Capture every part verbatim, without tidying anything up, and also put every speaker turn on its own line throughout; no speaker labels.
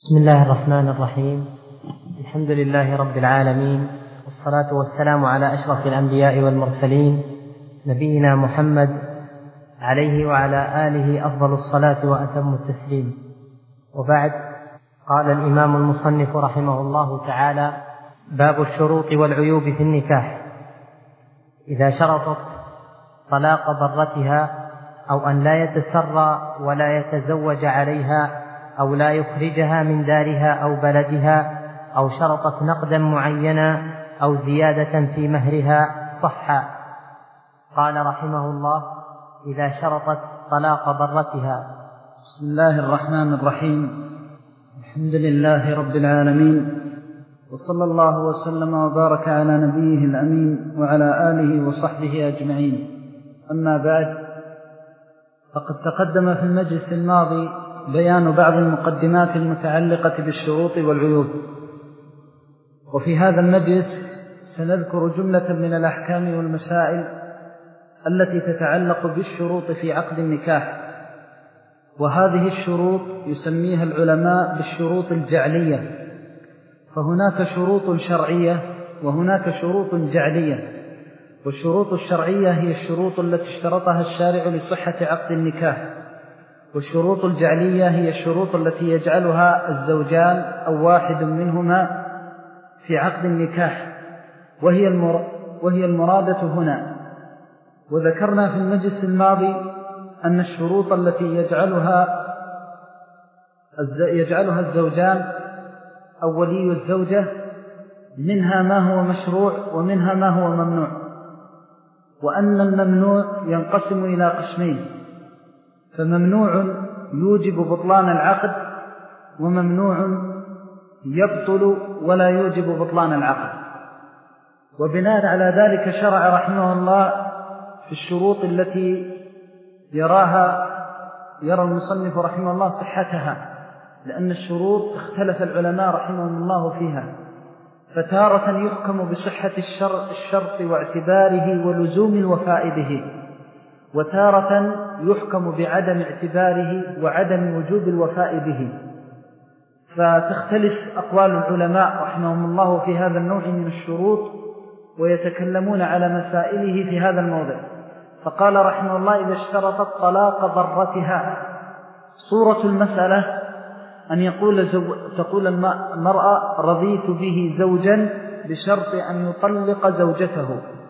بسم الله الرحمن الرحيم. الحمد لله رب العالمين، والصلاة والسلام على أشرف الأنبياء والمرسلين، نبينا محمد عليه وعلى آله أفضل الصلاة وأتم التسليم. وبعد، قال الإمام المصنف رحمه الله تعالى: باب الشروط والعيوب في النكاح. إذا شرطت طلاق ضرتها أو أن لا يتسرى ولا يتزوج عليها أو لا يخرجها من دارها أو بلدها، أو شرطت نقدا معينا أو زيادة في مهرها صح. قال رحمه الله: إذا شرطت طلاق ضرتها.
بسم الله الرحمن الرحيم. الحمد لله رب العالمين، وصلى الله وسلم وبارك على نبيه الأمين وعلى آله وصحبه أجمعين. أما بعد، فقد تقدم في المجلس الماضي بيان بعض المقدمات المتعلقة بالشروط والعيوب، وفي هذا المجلس سنذكر جملة من الأحكام والمسائل التي تتعلق بالشروط في عقد النكاح. وهذه الشروط يسميها العلماء بالشروط الجعلية، فهناك شروط شرعية وهناك شروط جعلية. والشروط الشرعية هي الشروط التي اشترطها الشارع لصحة عقد النكاح، والشروط الجعلية هي الشروط التي يجعلها الزوجان أو واحد منهما في عقد النكاح، وهي وهي المرادة هنا. وذكرنا في المجلس الماضي أن الشروط التي يجعلها يجعلها الزوجان أو ولي الزوجة منها ما هو مشروع ومنها ما هو ممنوع، وأن الممنوع ينقسم إلى قسمين: فممنوع يوجب بطلان العقد، وممنوع يبطل ولا يوجب بطلان العقد. وبناء على ذلك شرع رحمه الله في الشروط التي يراها يرى المصنف رحمه الله صحتها، لأن الشروط اختلف العلماء رحمهم الله فيها، فتارة يحكم بصحة الشرط واعتباره ولزوم الوفاء به، وتارة يحكم بعدم اعتباره وعدم وجوب الوفاء به. فتختلف أقوال العلماء رحمهم الله في هذا النوع من الشروط، ويتكلمون على مسائله في هذا الموضع. فقال رحمه الله: إذا اشترطت طلاق ضرتها. صورة المسألة أن يقول زو... تقول المرأة: رضيت به زوجا بشرط أن يطلق زوجته.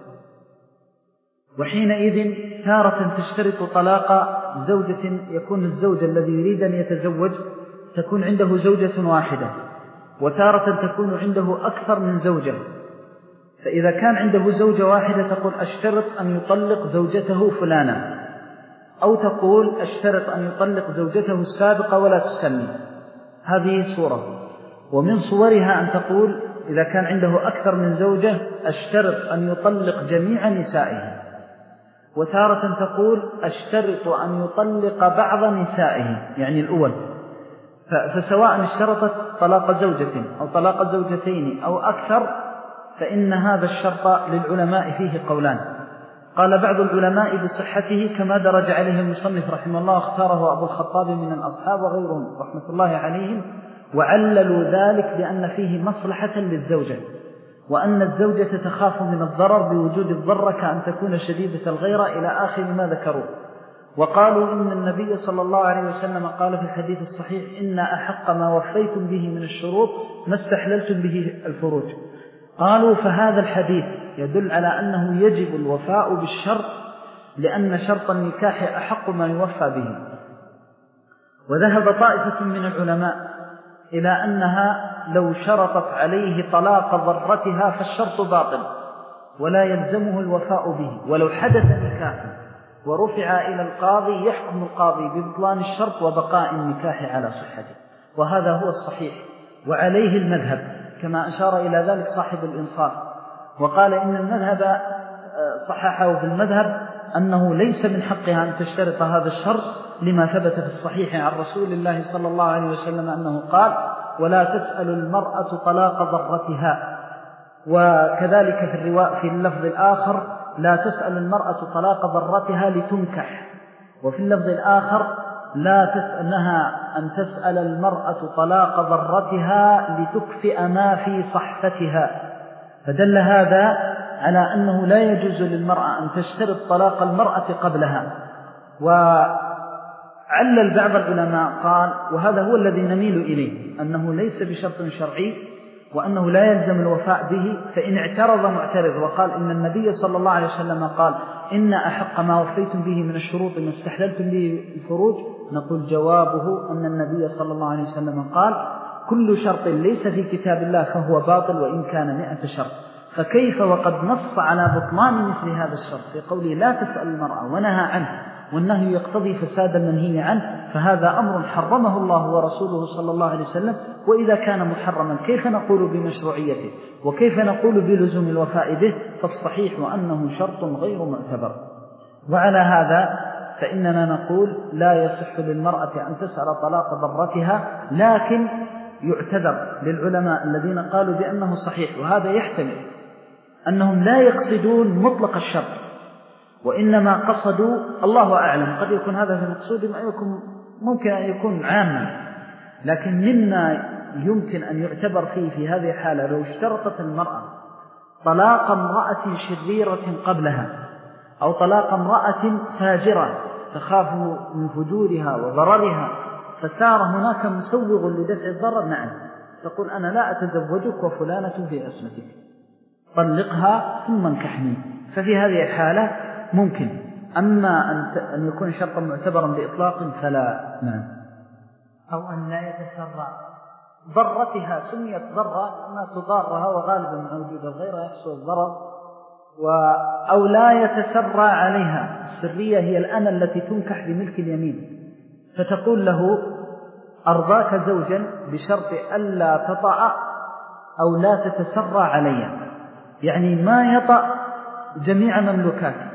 وحينئذ تارة تشترط طلاق زوجة، يكون الزوج الذي يريد أن يتزوج تكون عنده زوجة واحدة، وتارة تكون عنده أكثر من زوجة. فإذا كان عنده زوجة واحدة تقول: أشترط أن يطلق زوجته فلانا، أو تقول: أشترط أن يطلق زوجته السابقة ولا تسمي. هذه صورة. ومن صورها أن تقول إذا كان عنده أكثر من زوجة: أشترط أن يطلق جميع نسائه. وتارة تقول: أشترط أن يطلق بعض نسائه، يعني الأول. فسواء اشترطت طلاق زوجة أو طلاق زوجتين أو أكثر، فإن هذا الشرط للعلماء فيه قولان. قال بعض العلماء بصحته كما درج عليه المصنف رحمه الله، اختاره أبو الخطاب من الأصحاب وغيرهم رحمة الله عليهم، وعللوا ذلك بأن فيه مصلحة للزوجة، وأن الزوجة تخاف من الضرر بوجود الضرة كأن تكون شديدة الغيرة إلى آخر ما ذكروا. وقالوا إن النبي صلى الله عليه وسلم قال في الحديث الصحيح: إن أحق ما وفيتم به من الشروط ما استحللتم به الفروج. قالوا فهذا الحديث يدل على أنه يجب الوفاء بالشرط، لأن شرط النكاح أحق ما يوفى به. وذهب طائفة من العلماء إلى أنها لو شرطت عليه طلاق ضرتها فالشرط باطل ولا يلزمه الوفاء به، ولو حدث نكاح ورفع إلى القاضي يحكم القاضي ببطلان الشرط وبقاء النكاح على صحته. وهذا هو الصحيح، وعليه المذهب، كما أشار إلى ذلك صاحب الإنصاف، وقال إن المذهب صححه بالمذهب أنه ليس من حقها أن تشترط هذا الشرط، لما ثبت في الصحيح عن رسول الله صلى الله عليه وسلم أنه قال: ولا تسأل المرأة طلاق ضرتها. وكذلك في الرواء في اللفظ الآخر: لا تسأل المرأة طلاق ضرتها لتنكح. وفي اللفظ الآخر: لا تسألها أن تسأل المرأة طلاق ضرتها لتكفئ ما في صحفتها، فدل هذا على أنه لا يجوز للمرأة أن تشترط طلاق المرأة قبلها. وعلل بعض العلماء قال، وهذا هو الذي نميل إليه، أنه ليس بشرط شرعي وأنه لا يلزم الوفاء به. فإن اعترض معترض وقال إن النبي صلى الله عليه وسلم قال إن أحق ما وفيتم به من الشروط ما استحللتم به الفروج، نقول جوابه أن النبي صلى الله عليه وسلم قال كل شرط ليس في كتاب الله فهو باطل وإن كان مئة شرط. فكيف وقد نص على بطلان مثل هذا الشرط في قوله لا تسأل المرأة ونهى عنه، والنهي يقتضي فساد المنهي عنه، فهذا أمر حرمه الله ورسوله صلى الله عليه وسلم. وإذا كان محرما كيف نقول بمشروعيته وكيف نقول بلزوم الوفاء به؟ فالصحيح وأنه شرط غير معتبر. وعلى هذا فإننا نقول لا يصح للمرأة أن تسأل طلاق ضرتها، لكن يعتذر للعلماء الذين قالوا بأنه صحيح، وهذا يحتمل أنهم لا يقصدون مطلق الشرط وإنما قصدوا، الله أعلم، قد يكون هذا في مقصودهم أو يكون ممكن أن يكون عاما. لكن مما يمكن أن يعتبر فيه في هذه الحالة لو اشترطت المرأة طلاق امرأة شريرة قبلها أو طلاق امرأة فاجرة تخاف من فجورها وضررها، فسار هناك مسوغ لدفع الضرر، نعم، تقول أنا لا أتزوجك وفلانة في أسمتك، طلقها ثم انكحني، ففي هذه الحالة ممكن. أما أن يكون شرطا معتبرا بإطلاق فلا. نعم.
أو أن لا يتسرع
ضرتها، سميت ضرة لأنها تضارها وغالبا مع وجود الغير يحصل الضرر. و... أو لا يتسرع عليها، السرية هي الأنا التي تنكح بملك اليمين، فتقول له أرضاك زوجا بشرط ألا تطأ أو لا تتسرع علي، يعني ما يطأ جميع مملوكاتي.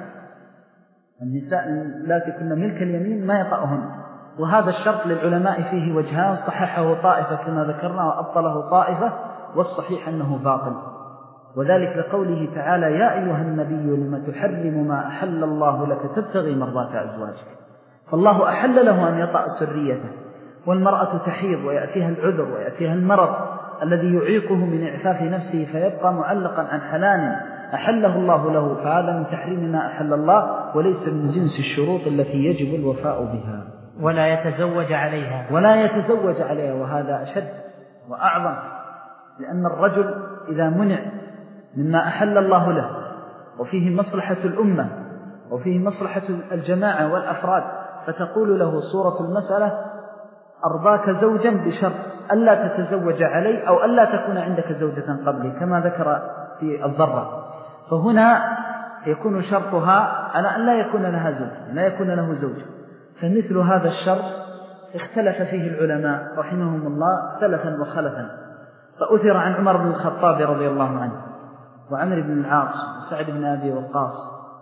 النساء التي كن ملك اليمين ما يطأهن، وهذا الشرط للعلماء فيه وجهان، صححه طائفة كما ذكرنا وأبطله طائفة، والصحيح أنه باطل، وذلك لقوله تعالى يا أيها النبي لما تحرم ما أحل الله لك تبتغي مرضات أزواجك. فالله أحل له أن يطأ سريته، والمرأة تحيض ويأتيها العذر ويأتيها المرض الذي يعيقه من إعفاف نفسه فيبقى معلقا عن حلال أحله الله له، فهذا من تحريم ما أحل الله وليس من جنس الشروط التي يجب الوفاء بها.
ولا يتزوج عليها
ولا يتزوج عليها، وهذا أشد وأعظم، لأن الرجل إذا منع مما أحل الله له وفيه مصلحة الأمة وفيه مصلحة الجماعة والأفراد، فتقول له صورة المسألة أرضاك زوجا بشرط ألا تتزوج عليه أو ألا تكون عندك زوجة قبلي كما ذكر في الضرة، فهنا يكون شرطها على أن لا يكون لها زوج، لا يكون له زوج. فمثل هذا الشرط اختلف فيه العلماء رحمهم الله سلفا وخلفا، فأثر عن عمر بن الخطاب رضي الله عنه وعمر بن العاص وسعد بن أبي وقاص،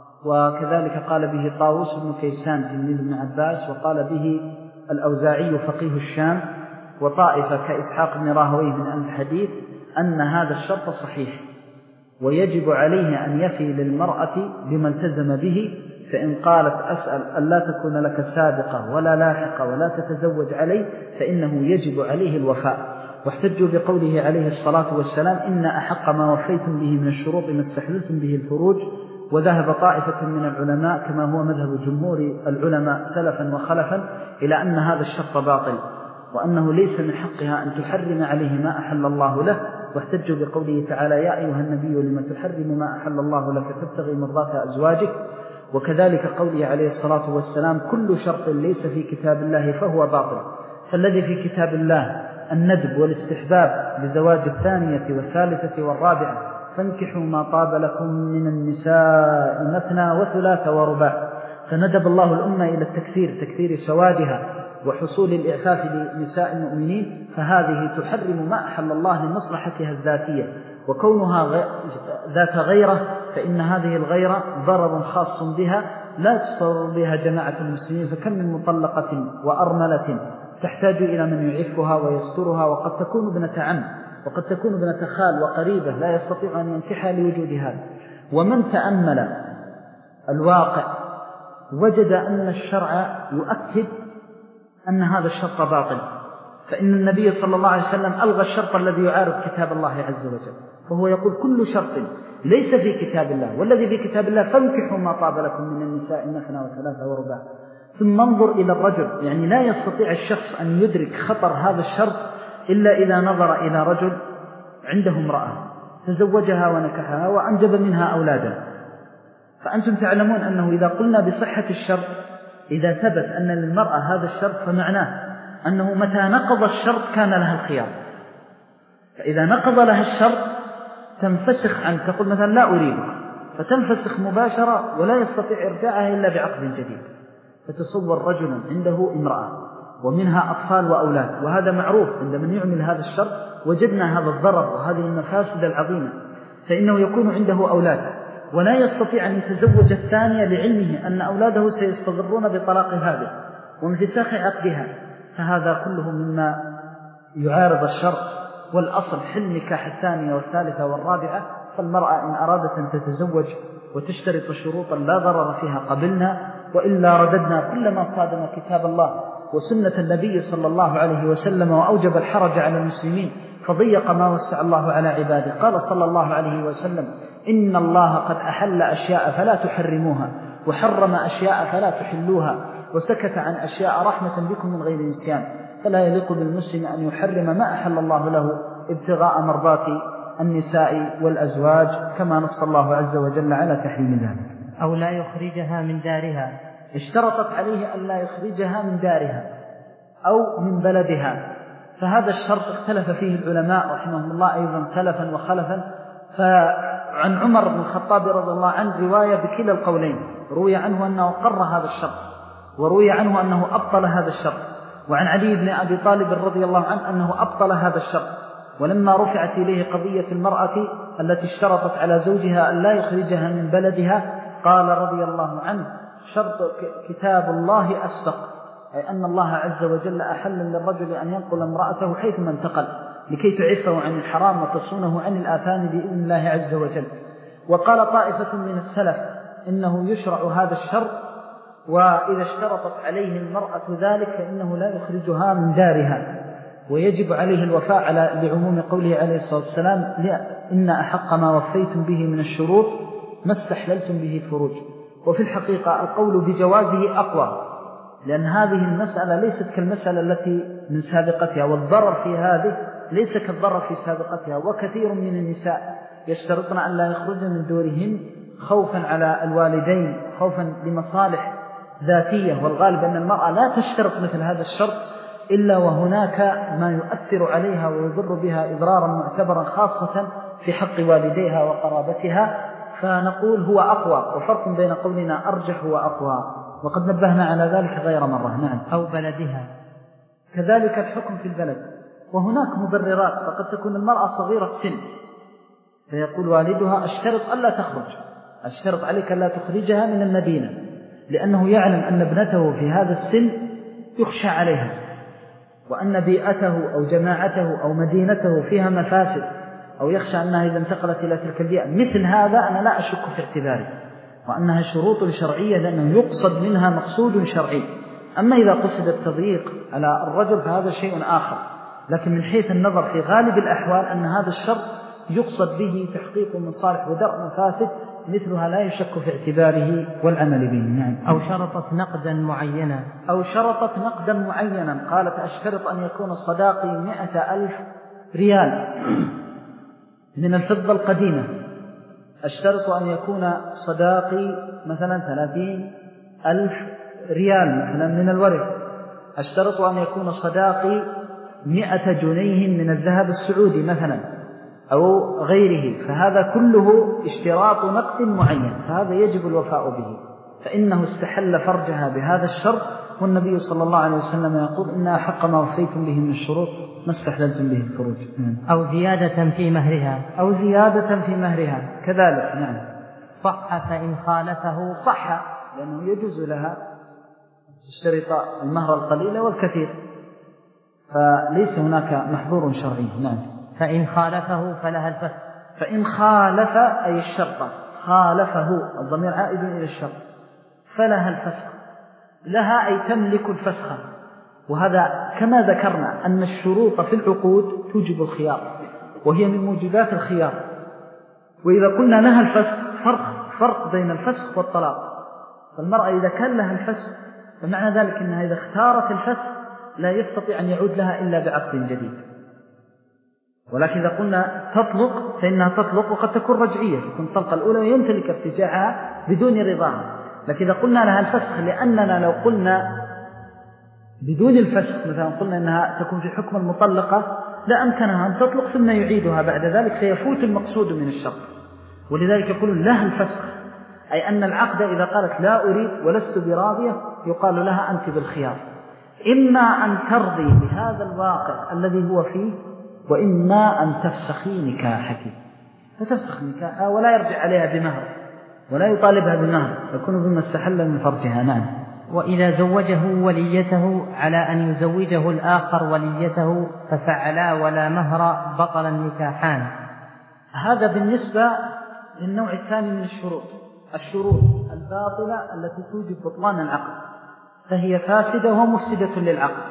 وكذلك قال به طاووس بن كيسان تلميذ ابن عباس، وقال به الأوزاعي فقيه الشام، وطائفة كإسحاق بن راهويه من أهل الحديث، أن هذا الشرط صحيح ويجب عليه أن يفي للمرأة بما التزم به. فإن قالت أسأل ألا تكون لك سابقة ولا لاحقة ولا تتزوج عليه فإنه يجب عليه الوفاء. واحتجوا بقوله عليه الصلاة والسلام إن أحق ما وفيتم به من الشروط ما استحللتم به الفروج. وذهب طائفة من العلماء كما هو مذهب جمهور العلماء سلفا وخلفا إلى أن هذا الشرط باطل وأنه ليس من حقها أن تحرم عليه ما أحل الله له. واحتجوا بقوله تعالى يا أيها النبي لما تحرم ما أحل الله لك تبتغي مرضات أزواجك. وكذلك قوله عليه الصلاة والسلام كل شرط ليس في كتاب الله فهو باطل. فالذي في كتاب الله الندب والاستحباب لزواج الثانية والثالثة والرابعة، فانكحوا ما طاب لكم من النساء مثنى وثلاث ورباع. فندب الله الأمة إلى التكثير تكثير سوادها وحصول الإعفاف لنساء المؤمنين، فهذه تحرم ما أحل الله لمصلحتها الذاتية، وكونها ذات غيرة فإن هذه الغيرة ضرر خاص بها لا تصر بها جماعة المسلمين. فكم من مطلقة وأرملة تحتاج إلى من يعفها ويسترها، وقد تكون ابنة عم وقد تكون ابنة خال وقريبة لا يستطيع أن ينكحها لوجود هذا. ومن تأمل الواقع وجد أن الشرع يؤكد أن هذا الشرط باطل، فإن النبي صلى الله عليه وسلم ألغى الشرط الذي يعارض كتاب الله عز وجل، فهو يقول كل شرط ليس في كتاب الله، والذي في كتاب الله فانكحوا ما طاب لكم من النساء مثنى وثلاثة ورباع. ثم انظر إلى الرجل، يعني لا يستطيع الشخص أن يدرك خطر هذا الشرط إلا إذا نظر إلى رجل عنده امرأة تزوجها ونكحها وأنجب منها أولادا. فأنتم تعلمون أنه إذا قلنا بصحة الشرط، إذا ثبت أن للمرأة هذا الشرط فمعناه أنه متى نقض الشرط كان لها الخيار، فإذا نقض لها الشرط تنفسخ عنه، تقول مثلا لا أريدك، فتنفسخ مباشرة ولا يستطيع إرجاعها إلا بعقد جديد. فتصور رجلا عنده امرأة ومنها أطفال وأولاد، وهذا معروف عند من يعمل هذا الشرط، وجدنا هذا الضرر وهذه المفاسد العظيمة، فإنه يكون عنده أولاد ولا يستطيع أن يتزوج الثانية لعلمه أن أولاده سيستضرون بطلاق هذه وانفساخ عقدها، فهذا كله مما يعارض الشرع. والأصل حل نكاح الثانية والثالثة والرابعة، فالمرأة إن أرادت أن تتزوج وتشترط شروطا لا ضرر فيها قبلنا، وإلا رددنا كل ما صادم كتاب الله وسنة النبي صلى الله عليه وسلم وأوجب الحرج على المسلمين فضيق ما وسع الله على عباده. قال صلى الله عليه وسلم إن الله قد أحل أشياء فلا تحرموها وحرم أشياء فلا تحلوها وسكت عن أشياء رحمة بكم من غير نسيان، فلا يليق بالمسلم أن يحرم ما أحل الله له ابتغاء مرضات النساء والأزواج، كما نص الله عز وجل على تحريم ذلك.
أو لا يخرجها من دارها،
اشترطت عليه أن لا يخرجها من دارها أو من بلدها، فهذا الشرط اختلف فيه العلماء رحمهم الله أيضا سلفا وخلفا. فعن عمر بن الخطاب رضي الله عنه رواية بكلا القولين، روي عنه أنه قر هذا الشرط وروي عنه أنه أبطل هذا الشرط، وعن علي بن أبي طالب رضي الله عنه أنه أبطل هذا الشرط. ولما رفعت إليه قضية المرأة التي اشترطت على زوجها أن لا يخرجها من بلدها قال رضي الله عنه شرط كتاب الله أسبق، أي أن الله عز وجل أحل للرجل أن ينقل امرأته حيثما انتقل لكي تعفه عن الحرام وتصونه عن الآثام بإذن الله عز وجل. وقال طائفة من السلف إنه يشرع هذا الشرط، وإذا اشترطت عليه المرأة ذلك فإنه لا يخرجها من دارها، ويجب عليه الوفاء على لعموم قوله عليه الصلاة والسلام إن أحق ما وفيتم به من الشروط ما استحللتم به الفروج. وفي الحقيقة القول بجوازه أقوى، لأن هذه المسألة ليست كالمسألة التي من سابقتها، والضرر في هذه ليس كالضرر في سابقتها. وكثير من النساء يشترطن أن لا يخرجن من دورهن خوفا على الوالدين، خوفا لمصالح ذاتية، والغالب أن المرأة لا تشترط مثل هذا الشرط إلا وهناك ما يؤثر عليها ويضر بها إضرارا معتبرا، خاصة في حق والديها وقرابتها. فنقول هو أقوى، وفرق بين قولنا أرجح وأقوى، وقد نبهنا على ذلك غير مرة. نعم.
أو بلدها،
كذلك الحكم في البلد. وهناك مبررات، فقد تكون المرأة صغيرة سن فيقول والدها اشترط ألا تخرج، اشترط عليك ألا تخرجها من المدينة، لأنه يعلم أن ابنته في هذا السن يخشى عليها، وأن بيئته أو جماعته أو مدينته فيها مفاسد، أو يخشى أنها إذا انتقلت إلى تلك البيئة. مثل هذا أنا لا أشك في اعتباره، وأنها شروط شرعية لأنه يقصد منها مقصود شرعي. أما إذا قصد التضييق على الرجل فهذا شيء آخر، لكن من حيث النظر في غالب الأحوال أن هذا الشرط يقصد به تحقيق مصالح ودرء مفاسد، مثلها لا يشك في اعتباره والعمل به. نعم.
أو شرطت نقدا معينا،
أو شرطت نقدا معينا، قالت أشترط أن يكون صداقي مئة ألف ريال من الفضة القديمة، أشترط أن يكون صداقي مثلا ثلاثين ألف ريال مثلا من الورث، أشترط أن يكون صداقي مئة جنيه من الذهب السعودي مثلا أو غيره، فهذا كله اشتراط نقد معين، فهذا يجب الوفاء به، فإنه استحل فرجها بهذا الشرط، والنبي صلى الله عليه وسلم يقول إن أحق ما وفيتم به من الشروط ما استحللتم به الفروج.
أو زيادة في مهرها،
أو زيادة في مهرها كذلك. نعم.
صح فإن خالفه،
صح لأنه يجوز لها تشترط المهر القليل والكثير، فليس هناك محظور شرعي. نعم.
فإن خالفه فلها الفسخ،
فإن خالف أي الشرط، خالفه الضمير عائد إلى الشرط، فلها الفسخ، لها أي تملك الفسخ، وهذا كما ذكرنا أن الشروط في العقود توجب الخيار، وهي من موجبات الخيار. وإذا قلنا لها الفسخ فرق, فرق بين الفسخ والطلاق. فالمرأة إذا كان لها الفسخ فمعنى ذلك أنها إذا اختارت الفسخ لا يستطيع أن يعود لها إلا بعقد جديد. ولكن إذا قلنا تطلق فإنها تطلق وقد تكون رجعية، تكون الطلقة الأولى ويمتلك ارتجاعها بدون رضاها. لكن إذا قلنا لها الفسخ، لأننا لو قلنا بدون الفسخ مثلا قلنا أنها تكون في حكم المطلقة لا أمكنها أن تطلق ثم يعيدها بعد ذلك فيفوت المقصود من الشرط. ولذلك يقول لها الفسخ، أي أن العقد إذا قالت لا أريد ولست براضية يقال لها أنت بالخيار، إما أن ترضي بهذا الواقع الذي هو فيه، وإما أن تفسخي نكاحك، فتفسخ نكاحها ولا يرجع عليها بمهر ولا يطالبها بمهر، يكون بما استحل من فرجها. نعم.
وإذا زوجه وليته على أن يزوجه الآخر وليته ففعلا ولا مهر بطل النكاحان.
هذا بالنسبة للنوع الثاني من الشروط، الشروط الباطلة التي توجب بطلان العقد، فهي فاسدة ومفسدة للعقد.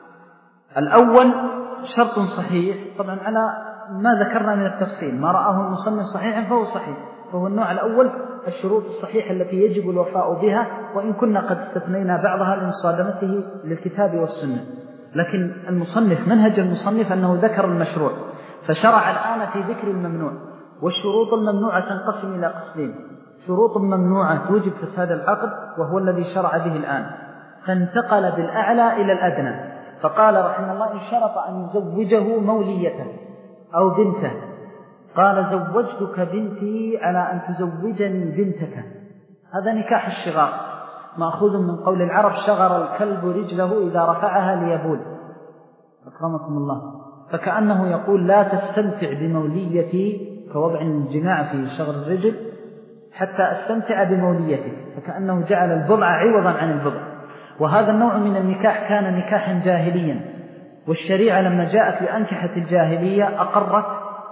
الأول شرط صحيح، طبعا على ما ذكرنا من التفصيل، ما رآه المصنف صحيحا فهو صحيح، فهو النوع الأول الشروط الصحيحة التي يجب الوفاء بها، وإن كنا قد استثنينا بعضها لمصادمته للكتاب والسنة. لكن المصنف منهج المصنف أنه ذكر المشروع، فشرع الآن في ذكر الممنوع. والشروط الممنوعة تنقسم إلى قسمين: شروط ممنوعة توجب فساد العقد وهو الذي شرع به الآن، فانتقل بالأعلى إلى الأدنى، فقال رحمه الله: إن شرط أن يزوجه مولية أو بنته، قال: زوجتك بنتي على أن تزوجني بنتك. هذا نكاح الشغار، مأخوذ من قول العرب: شغر الكلب رجله إذا رفعها ليبول. أكرمكم الله. فكأنه يقول: لا تستمتع بموليتي، كوضع الجماع في شغر الرجل، حتى أستمتع بموليتك، فكأنه جعل البضع عوضا عن البضع. وهذا النوع من النكاح كان نكاحا جاهليا، والشريعة لما جاءت لأنكحة الجاهلية أقرت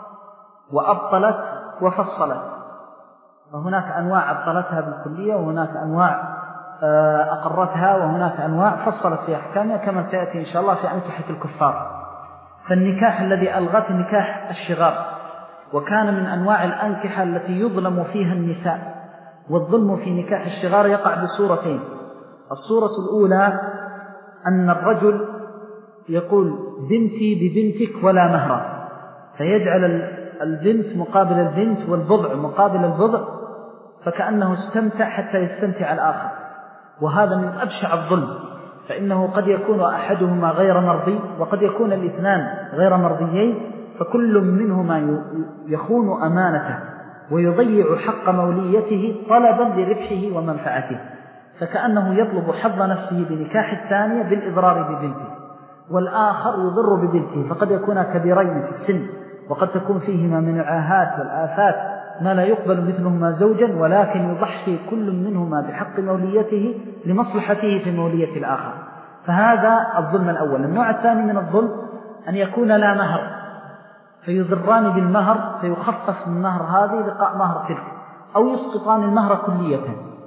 وأبطلت وفصلت، وهناك أنواع أبطلتها بالكلية، وهناك أنواع أقرتها، وهناك أنواع فصلت في أحكامها، كما سيأتي إن شاء الله في أنكحة الكفار. فالنكاح الذي ألغت نكاح الشغار، وكان من أنواع الأنكحة التي يظلم فيها النساء. والظلم في نكاح الشغار يقع بصورتين: الصورة الأولى أن الرجل يقول: بنتي ببنتك ولا مهر، فيجعل البنت مقابل البنت والبضع مقابل البضع، فكأنه استمتع حتى يستمتع الآخر. وهذا من أبشع الظلم، فإنه قد يكون أحدهما غير مرضي، وقد يكون الاثنان غير مرضيين، فكل منهما يخون أمانته ويضيع حق موليته طلبا لربحه ومنفعته، فكأنه يطلب حظ نفسه بنكاح الثانية بالإضرار ببنته، والآخر يضر ببنته، فقد يكون كبيرين في السن، وقد تكون فيهما من العاهات والآفات ما لا يقبل مثلهما زوجا، ولكن يضحي كل منهما بحق موليته لمصلحته في مولية الآخر. فهذا الظلم الأول. النوع الثاني من الظلم أن يكون لا مهر، فيضران بالمهر، فيخفف من مهر هذه لقاء مهر تلك، أو يسقطان المهر كلية.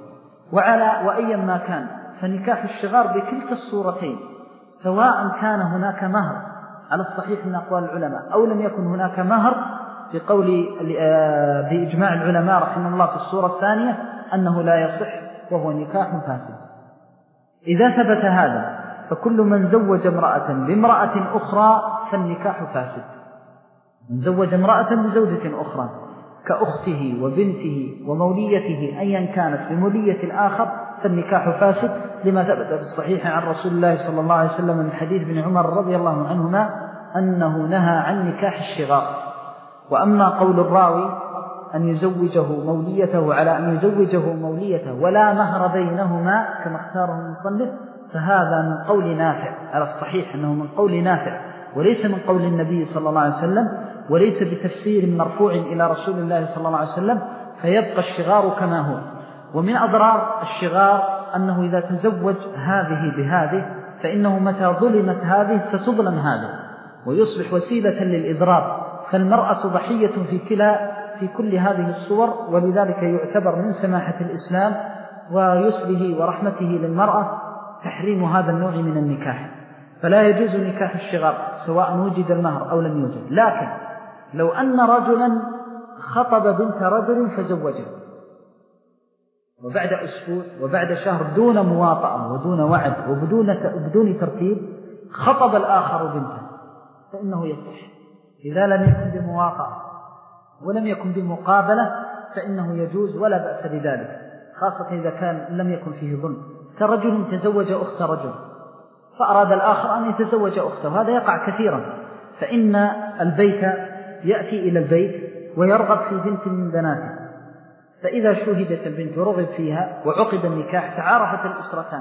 وعلى وأيا ما كان، فنكاح الشغار بكلتا الصورتين، سواء كان هناك مهر على الصحيح من أقوال العلماء أو لم يكن هناك مهر، في قول بإجماع العلماء رحمه الله في الصورة الثانية أنه لا يصح، وهو نكاح فاسد. إذا ثبت هذا، فكل من زوج امرأة بامرأة أخرى فالنكاح فاسد. من زوج امرأة بزوجة أخرى كأخته وبنته وموليته أيا كانت بمولية الآخر فالنكاح فاسد، لما ثبت في الصحيح عن رسول الله صلى الله عليه وسلم من حديث ابن عمر رضي الله عنهما أنه نهى عن نكاح الشغار. وأما قول الراوي أن يزوجه موليته على أن يزوجه موليته ولا مهر بينهما كما اختاره المصنف، فهذا من قول نافع، على الصحيح أنه من قول نافع وليس من قول النبي صلى الله عليه وسلم، وليس بتفسير مرفوع إلى رسول الله صلى الله عليه وسلم، فيبقى الشغار كما هو. ومن أضرار الشغار أنه إذا تزوج هذه بهذه فإنه متى ظلمت هذه ستظلم هذه، ويصبح وسيلة للإضرار، فالمرأة ضحية في كلا في كل هذه الصور. ولذلك يعتبر من سماحة الإسلام ويسره ورحمته للمرأة تحريم هذا النوع من النكاح. فلا يجوز نكاح الشغار سواء وجد المهر أو لم يوجد. لكن لو أن رجلا خطب بنت رجل فزوجه وبعد أسبوع وبعد شهر دون مواطأة ودون وعد وبدون بدون ترتيب خطب الآخر بنته فإنه يصح إذا لم يكن بمواطأة ولم يكن بمقابلة فإنه يجوز ولا بأس بذلك، خاصة إذا كان لم يكن فيه ظلم. كرجل تزوج أخت رجل فأراد الآخر أن يتزوج أخته، هذا يقع كثيرا، فإن البيت يأتي إلى البيت ويرغب في بنت من بناته، فإذا شوهدت البنت ورغب فيها وعقد النكاح تعارفت الأسرتان،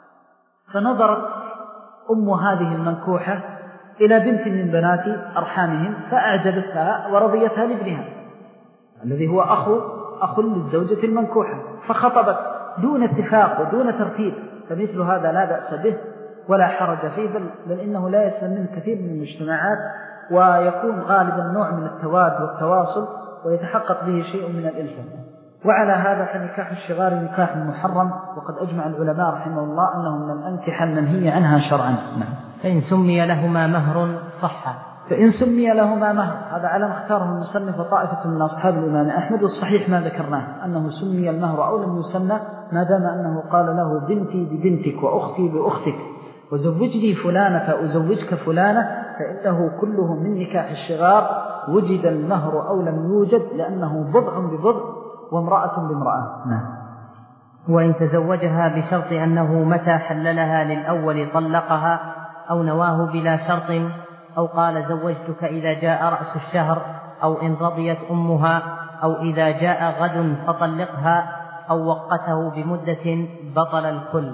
فنظرت أم هذه المنكوحة إلى بنت من بنات أرحامهم فأعجبتها ورضيتها لابنها الذي هو أخو أخ للزوجة المنكوحة، فخطبت دون اتفاق ودون ترتيب، فمثل هذا لا بأس به ولا حرج فيه، بل, بل إنه لا يسلم منه كثير من المجتمعات، ويكون غالبا نوع من التواد والتواصل ويتحقق به شيء من الإلفة. وعلى هذا فنكاح الشغار نكاح محرم، وقد أجمع العلماء رحمه الله أنه من الأنكحة المنهي عنها شرعا. نعم.
فإن سمي لهما مهر صح.
فإن سمي لهما مهر، هذا على ما اختاره المصنف وطائفة من أصحاب الإمام أحمد، والصحيح ما ذكرناه أنه سمي المهر أو لم يسمى، ما دام أنه قال له بنتي ببنتك وأختي بأختك وزوجني فلانة أزوجك فلانة، فإنه كله من نكاح الشغار وجد المهر أو لم يوجد، لأنه بضع ببضع وامرأة بامرأة. نعم.
وإن تزوجها بشرط أنه متى حللها للأول طلقها أو نواه بلا شرط، أو قال زوجتك إذا جاء رأس الشهر، أو إن رضيت أمها، أو إذا جاء غد فطلقها، أو وقته بمدة بطل الكل.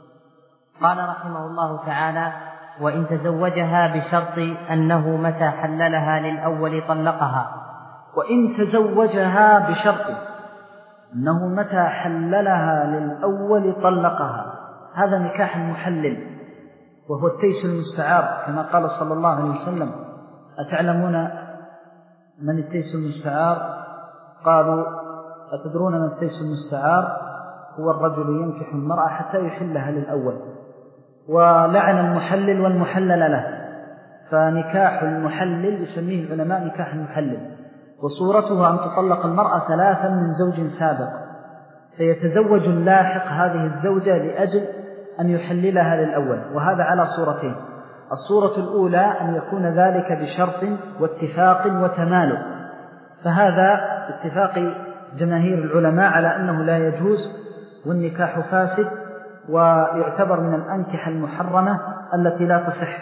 قال رحمه الله تعالى: وإن تزوجها بشرط أنه متى حللها للأول طلقها.
وإن تزوجها بشرط أنه متى حللها للأول طلقها، هذا نكاح محلل، وهو التيس المستعار، كما قال صلى الله عليه وسلم: أتعلمون من التيس المستعار؟ قالوا: أتدرون من التيس المستعار؟ هو الرجل ينكح المرأة حتى يحلها للأول. ولعن المحلل والمحلل له، فنكاح المحلل يسميه العلماء نكاح المحلل، وصورته أن تطلق المرأة ثلاثا من زوج سابق، فيتزوج اللاحق هذه الزوجة لأجل أن يحللها للأول، وهذا على صورتين: الصورة الأولى أن يكون ذلك بشرط واتفاق وتمالك، فهذا اتفاق جماهير العلماء على أنه لا يجوز والنكاح فاسد، ويعتبر من الأنكحة المحرمة التي لا تصح.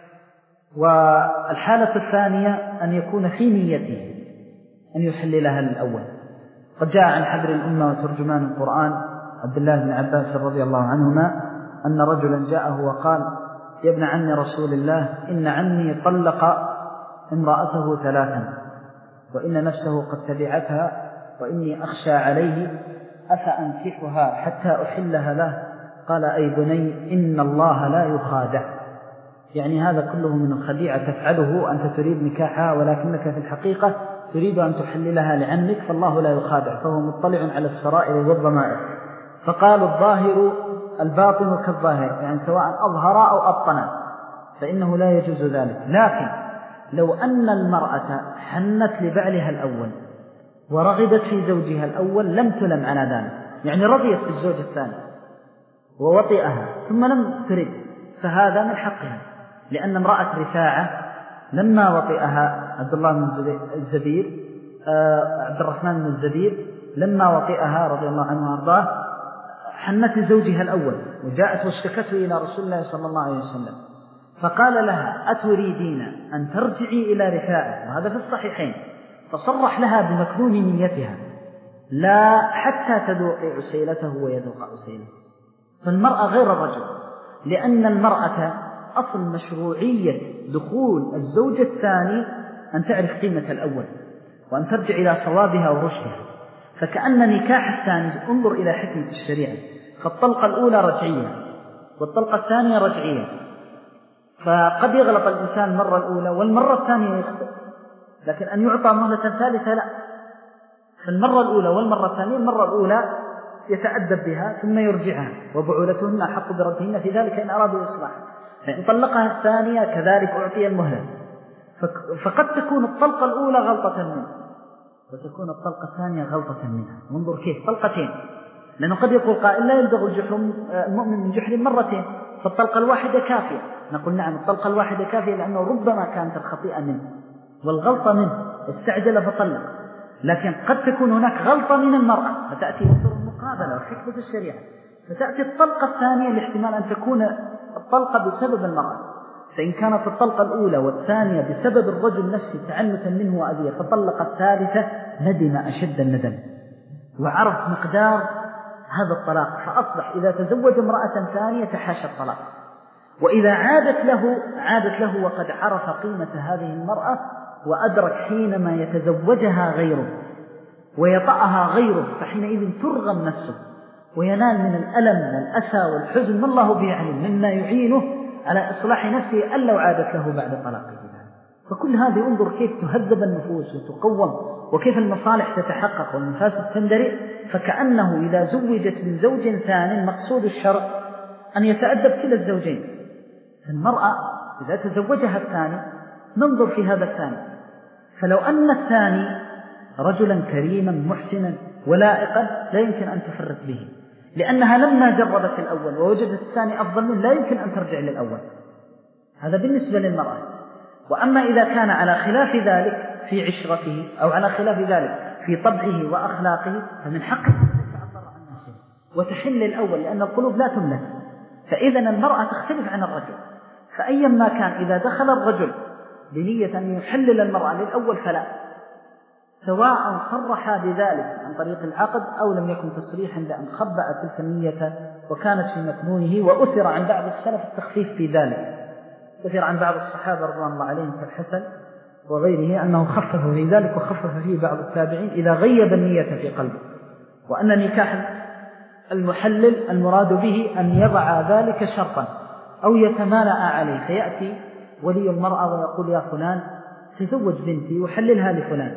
والحالة الثانية أن يكون في نيته أن يحللها للأول. قد جاء عن حبر الأمة وترجمان القرآن عبد الله بن عباس رضي الله عنهما أن رجلا جاءه وقال: يا ابن عم رسول الله، إن عمي طلق امرأته ثلاثا وإن نفسه قد تبعتها وإني أخشى عليه، أفأنكحها حتى أحلها له؟ قال: أي بني، إن الله لا يخادع. يعني هذا كله من الخديعة تفعله، أنت تريد نكاحها ولكنك في الحقيقة تريد أن تحللها لعمك، فالله لا يخادع، فهو مطلع على السرائر والضمائر. فقال: الظاهر الباطن كالظاهر، يعني سواء أظهر أو أبطن، فإنه لا يجوز ذلك. لكن لو أن المرأة حنت لبعلها الأول ورغبت في زوجها الأول لم تلم على ذلك، يعني رضيت بالزوج الثاني ووطئها ثم لم ترد، فهذا من حقها، لأن امرأة رفاعة لما وطئها عبد الله بن الزبير آه عبد الرحمن بن الزبير لما وطئها رضي الله عنه وارضاه حنت لزوجها الأول، وجاءت واشتكته إلى رسول الله صلى الله عليه وسلم، فقال لها: أتريدين أن ترجعي إلى رفاعة؟ وهذا في الصحيحين. فصرح لها بمكنون نيتها: لا حتى تذوقي عسيلته ويذوق عسيلته. فالمرأة غير الرجل، لأن المرأة أصل مشروعية دخول الزوج الثاني أن تعرف قيمة الأول وأن ترجع إلى صوابها ورشدها. فكأن نكاح الثاني، انظر إلى حكمة الشريعة، فالطلقة الأولى رجعية والطلقة الثانية رجعية، فقد يغلط الإنسان المرة الأولى والمرة الثانية يخطئ، لكن أن يعطى مهلة ثالثة لا. فالمرة الأولى والمرة الثانية، المرة الأولى يتأدب بها ثم يرجعها، وبعولتهن أحق بردهن في ذلك إن أرادوا إصلاحا. فإن طلقها الثانية كذلك أعطي المهلة. فقد تكون الطلقة الأولى غلطة منه وتكون الطلقة الثانية غلطة منها. انظر كيف طلقتين، لأنه قد يقول قائل لا يلدغ المؤمن من جحر مرتين، فالطلقة الواحدة كافية. نقول نعم الطلقة الواحدة كافية، لأنه ربما كانت الخطيئة منه والغلطة منه، استعجل فطلق. لكن قد تكون هناك غلطة من المرأة، فتأتي انظر المقابلة وحكمة الشريعة، فتأتي الطلقة الثانية لاحتمال أن تكون الطلقة بسبب المرأة. فإن كانت الطلقة الأولى والثانية بسبب الرجل نفسه تعنتا منه وأذية، فطلق الثالثة ندم أشد الندم وعرف مقدار هذا الطلاق، فأصبح إذا تزوج امرأة ثانية تحاشى الطلاق، وإذا عادت له عادت له وقد عرف قيمة هذه المرأة وأدرك حينما يتزوجها غيره ويطأها غيره، فحينئذ ترغم نفسه وينال من الألم والأسى والحزن ما الله به علم مما يعينه على إصلاح نفسه أن لو عادت له بعد طلاقه. فكل هذه انظر كيف تهذب النفوس وتقوم، وكيف المصالح تتحقق والمفاسد تندرئ. فكأنه إذا زوجت من زوج ثاني مقصود الشرع أن يتأدب كلا الزوجين. المرأة إذا تزوجها الثاني ننظر في هذا الثاني، فلو أن الثاني رجلا كريما محسنا ولائقا لا يمكن أن تفرط به، لأنها لما جربت الأول ووجدت الثاني أفضل منه لا يمكن أن ترجع للأول. هذا بالنسبة للمرأة. وأما إذا كان على خلاف ذلك في عشرته أو على خلاف ذلك في طبعه وأخلاقه فمن حقه أن تعبر عن نفسه وتحل الأول، لأن القلوب لا تملك. فإذا المرأة تختلف عن الرجل، فأيما كان إذا دخل الرجل بنية أن يحلل المرأة للأول فلا، سواء صرح بذلك عن طريق العقد أو لم يكن تصريحا لأن خبأ تلك النية وكانت في مكنونه. وأثر عن بعض السلف التخفيف في ذلك، أثر عن بعض الصحابة رضوان الله عليهم كالحسن وغيره أنه خفف في ذلك، وخفف فيه بعض التابعين إذا غيب النية في قلبه. وأن نكاح المحلل المراد به أن يضع ذلك شرطا أو يتمالأ عليه، فيأتي ولي المرأة ويقول يا فلان تزوج بنتي وحللها لفلان،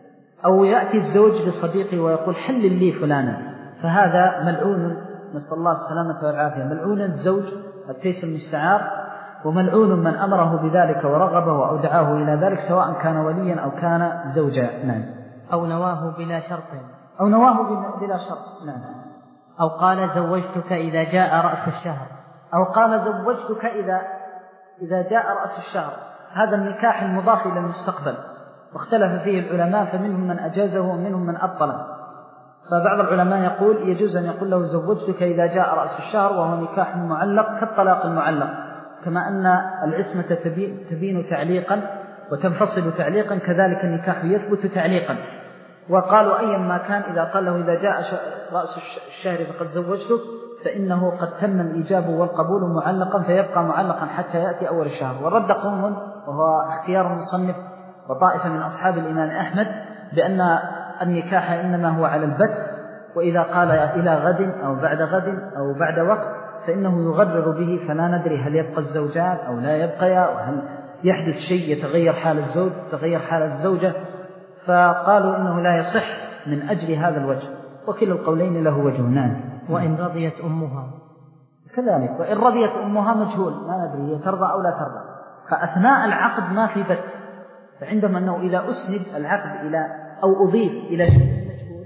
أو يأتي الزوج لصديقه ويقول حلل لي فلانا، فهذا ملعون، نسأل الله السلامة والعافية. ملعون الزوج التيس المستعار، وملعون من أمره بذلك ورغبه أو دعاه إلى ذلك، سواء كان وليا أو كان زوجا. نعم.
أو نواه بلا شرط
أو نواه بلا شرط. نعم.
أو قال زوجتك إذا جاء رأس الشهر
أو قال زوجتك إذا إذا جاء رأس الشهر. هذا النكاح المضاف إلى المستقبل، واختلف فيه العلماء، فمنهم من أجازه ومنهم من أبطله. فبعض العلماء يقول يجوز أن يقول له زوجتك إذا جاء رأس الشهر، وهو نكاح معلق كالطلاق المعلق، كما أن العصمة تبين تعليقا وتنفصل تعليقا، كذلك النكاح يثبت تعليقا. وقالوا أيا ما كان إذا قال له إذا جاء رأس الشهر فقد زوجتك، فإنه قد تم الإجابة والقبول معلقا، فيبقى معلقا حتى يأتي أول الشهر. ورد قوم، وهو اختيار المصنف وطائفة من أصحاب الإمام أحمد، بأن النكاح إنما هو على البت، وإذا قال إلى غد أو بعد غد أو بعد وقت فإنه يغرر به، فلا ندري هل يبقى الزوجان أو لا يبقيا، وهل يحدث شيء يتغير حال الزوج تغير حال الزوجة. فقالوا إنه لا يصح من أجل هذا الوجه، وكل القولين له وجهان.
وإن رضيت أمها
كذلك، وإن رضيت أمها مجهول، ما ندري هي ترضى أو لا ترضى. فأثناء العقد ما في بت، فعندما أنه إذا أسند العقد إلى أو أضيف إلى شيء مجهول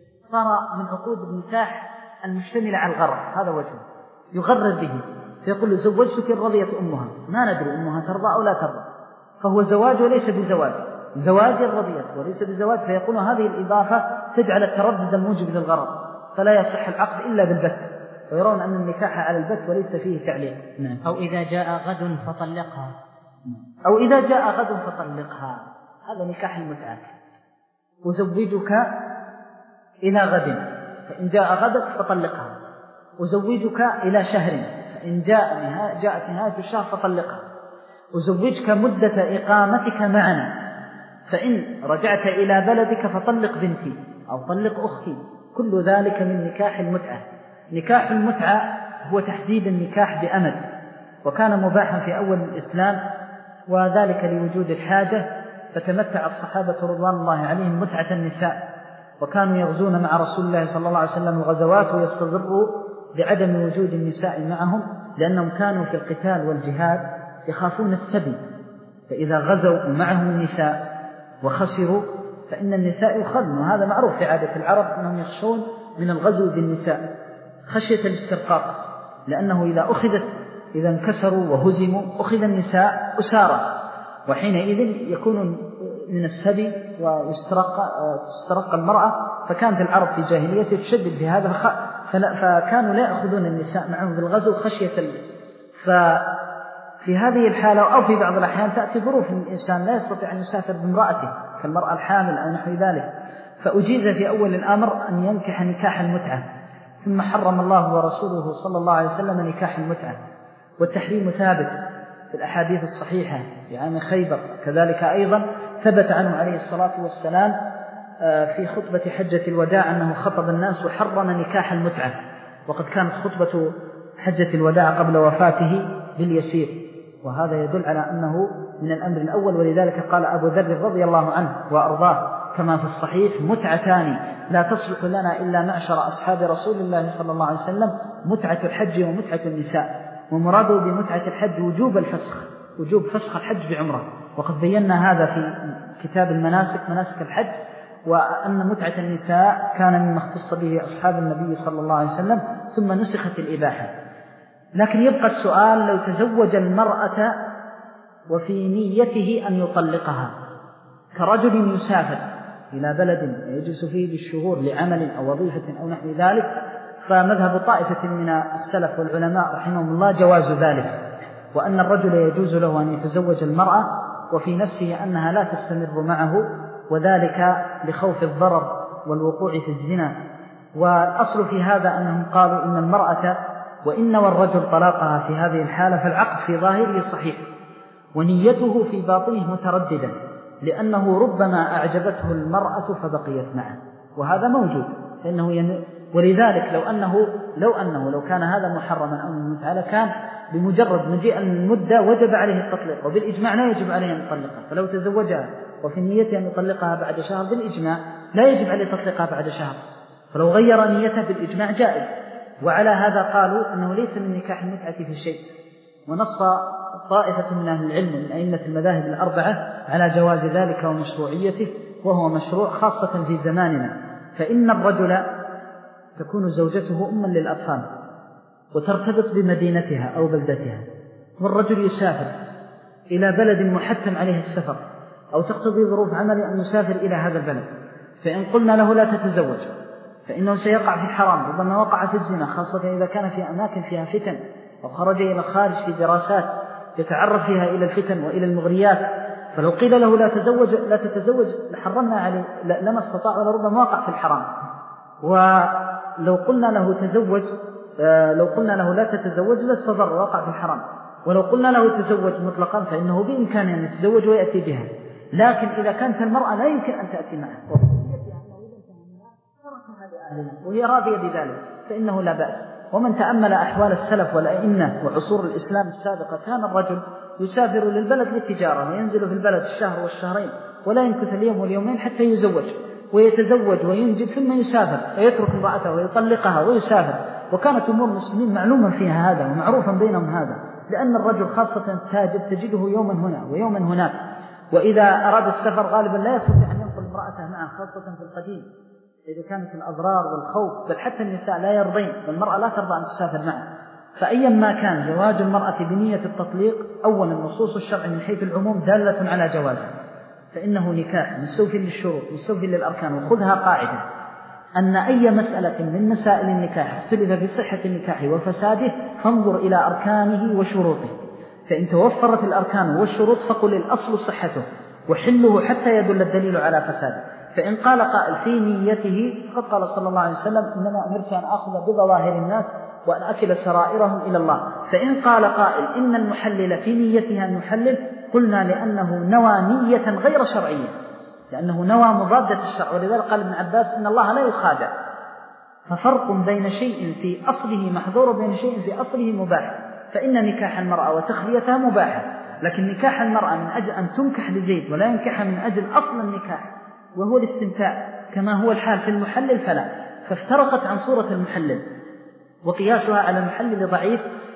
صار من عقود النكاح المشتمل على الغرر، هذا وجهه يغرر به، فيقول زوجتك رضيت أمها، ما ندري أمها ترضى أو لا ترضى، فهو زواج وليس بزواج، زواج رضيت وليس بزواج، فيقول هذه الإضافة تجعل التردد الموجب للغرر، فلا يصح العقد إلا بالبت، ويرون أن النكاح على البت وليس فيه تعليق.
نعم. أو إذا جاء غد فطلقها
أو إذا جاء غد فطلقها، هذا نكاح المتعة. أزوجك إلى غد، فإن جاء غدك فطلقها. أزوجك إلى شهر، فإن جاء نهاية جاءت نهاية الشهر فطلقها. أزوجك مدة إقامتك معنا، فإن رجعت إلى بلدك فطلق بنتي أو طلق أختي. كل ذلك من نكاح المتعة. نكاح المتعة هو تحديد النكاح بأمد، وكان مباحا في أول الإسلام، وذلك لوجود الحاجة، فتمتع الصحابة رضوان الله عليهم متعة النساء، وكانوا يغزون مع رسول الله صلى الله عليه وسلم الغزوات ويستضروا بعدم وجود النساء معهم، لأنهم كانوا في القتال والجهاد يخافون السبي، فإذا غزوا ومعهم النساء وخسروا فإن النساء يخذن، وهذا معروف في عادة العرب أنهم يخشون من الغزو بالنساء خشية الاسترقاق، لأنه إذا أخذت إذا انكسروا وهزموا أخذ النساء أسارى، وحينئذ يكون من السبي ويسترق المرأة. فكانت العرب في جاهلية تشدد في هذا، فكانوا لا يأخذون النساء معهم في الغزو خشية ال... ففي هذه الحالة أو في بعض الأحيان تأتي ظروف الإنسان لا يستطيع أن يسافر بامرأته كالمرأة الحامل أو نحو ذلك، فأجيز في أول الأمر أن ينكح نكاح المتعة، ثم حرم الله ورسوله صلى الله عليه وسلم نكاح المتعة، والتحريم ثابت في الأحاديث الصحيحة في عام خيبر. كذلك أيضا ثبت عنه عليه الصلاة والسلام في خطبة حجة الوداع أنه خطب الناس وحرم نكاح المتعة، وقد كانت خطبة حجة الوداع قبل وفاته باليسير، وهذا يدل على أنه من الأمر الأول. ولذلك قال أبو ذر رضي الله عنه وأرضاه كما في الصحيح: متعتان لا تصلح لنا إلا معشر أصحاب رسول الله صلى الله عليه وسلم، متعة الحج ومتعة النساء. ومراده بمتعة الحج وجوب الفسخ، وجوب فسخ الحج بعمرة، وقد بينا هذا في كتاب المناسك مناسك الحج، وأن متعة النساء كان مما اختص به أصحاب النبي صلى الله عليه وسلم ثم نسخت الإباحة. لكن يبقى السؤال: لو تزوج المرأة وفي نيته أن يطلقها، كرجل يسافر إلى بلد يجلس فيه بالشهور لعمل أو وظيفة أو نحو ذلك، فمذهب طائفة من السلف والعلماء رحمهم الله جواز ذلك، وأن الرجل يجوز له أن يتزوج المرأة وفي نفسه أنها لا تستمر معه، وذلك لخوف الضرر والوقوع في الزنا. والأصل في هذا أنهم قالوا إن المرأة وإن والرجل طلاقها في هذه الحالة، فالعقد في ظاهره صحيح ونيته في باطنه مترددا، لأنه ربما أعجبته المرأة فبقيت معه، وهذا موجود. فإنه ين... ولذلك لو أنه لو أنه لو كان هذا محرما أو ممتعا لكان بمجرد مجيء المدة وجب عليه التطليق، وبالإجماع لا يجب عليه أن يطلقها. فلو تزوجها وفي نيته أن يطلقها بعد شهر بالإجماع لا يجب عليه تطلقها بعد شهر، فلو غير نيته بالإجماع جائز. وعلى هذا قالوا أنه ليس من نكاح المتعة في شيء، ونص طائفة من أهل العلم من أئمة المذاهب الأربعة على جواز ذلك ومشروعيته، وهو مشروع خاصة في زماننا. فإن الرجل تكون زوجته أما للأطفال وترتبط بمدينتها أو بلدتها، والرجل يسافر إلى بلد محتم عليه السفر أو تقتضي ظروف عمله أن يسافر إلى هذا البلد، فإن قلنا له لا تتزوج فإنه سيقع في الحرام، ربما وقع في الزنا، خاصة إذا كان في أماكن فيها فتن أو خرج إلى الخارج في دراسات يتعرض فيها إلى الفتن وإلى المغريات. فلو قيل له لا تزوج لا تتزوج لحرمنا عليه، لما استطاع ولربما وقع في الحرام. ولو قلنا له تزوج لو قلنا له لا تتزوج لاستضر ووقع في الحرام، ولو قلنا له تزوج مطلقا فإنه بإمكانه أن يتزوج ويأتي بها. لكن إذا كانت المرأة لا يمكن أن تأتي معه وهي راضية بذلك فإنه لا بأس. ومن تأمل أحوال السلف والأئمة وعصور الإسلام السابقة كان الرجل يسافر للبلد للتجارة وينزل في البلد الشهر والشهرين ولا يمكث اليوم واليومين حتى يزوج، ويتزوج وينجب ثم يسافر ويترك امرأته ويطلقها ويسافر. وكانت أمور المسلمين معلوما فيها هذا ومعروفا بينهم هذا، لأن الرجل خاصة التاجر تجده يوما هنا ويوما هناك، وإذا أراد السفر غالبا لا يستطيع أن ينقل امرأته معه، خاصة في القديم إذا كانت الأضرار والخوف، بل حتى النساء لا يرضين والمرأة لا ترضى أن تسافر معه. فأيا ما كان زواج المرأة بنية التطليق، أولا نصوص الشرع من حيث العموم دالة على جوازه، فإنه نكاح مستوفي للشروط مستوفي للأركان. وخذها قاعدة أن أي مسألة من مسائل النكاح اختلف في صحة النكاح وفساده فانظر إلى أركانه وشروطه، فإن توفرت الأركان والشروط فقل الأصل صحته وحله حتى يدل الدليل على فساده. فإن قال قائل في نيته فقد قال صلى الله عليه وسلم إنما أمرت أن أخذ بظواهر الناس وأن أكل سرائرهم إلى الله. فإن قال قائل إن المحلل في نيتها أن يحلل، قلنا لأنه نوى نية غير شرعية، لأنه نوى مضادة الشرع. ولذلك قال ابن عباس إن الله لا يخادع، ففرق بين شيء في أصله محظور وبين شيء في أصله مباح. فإن نكاح المرأة وتخليتها مباحة، لكن نكاح المرأة من أجل أن تنكح لزيد ولا ينكح من أجل أصل النكاح وهو الاستمتاع كما هو الحال في المحلل فلا. فافترقت عن صورة المحلل، وقياسها على المحلل ضعيف،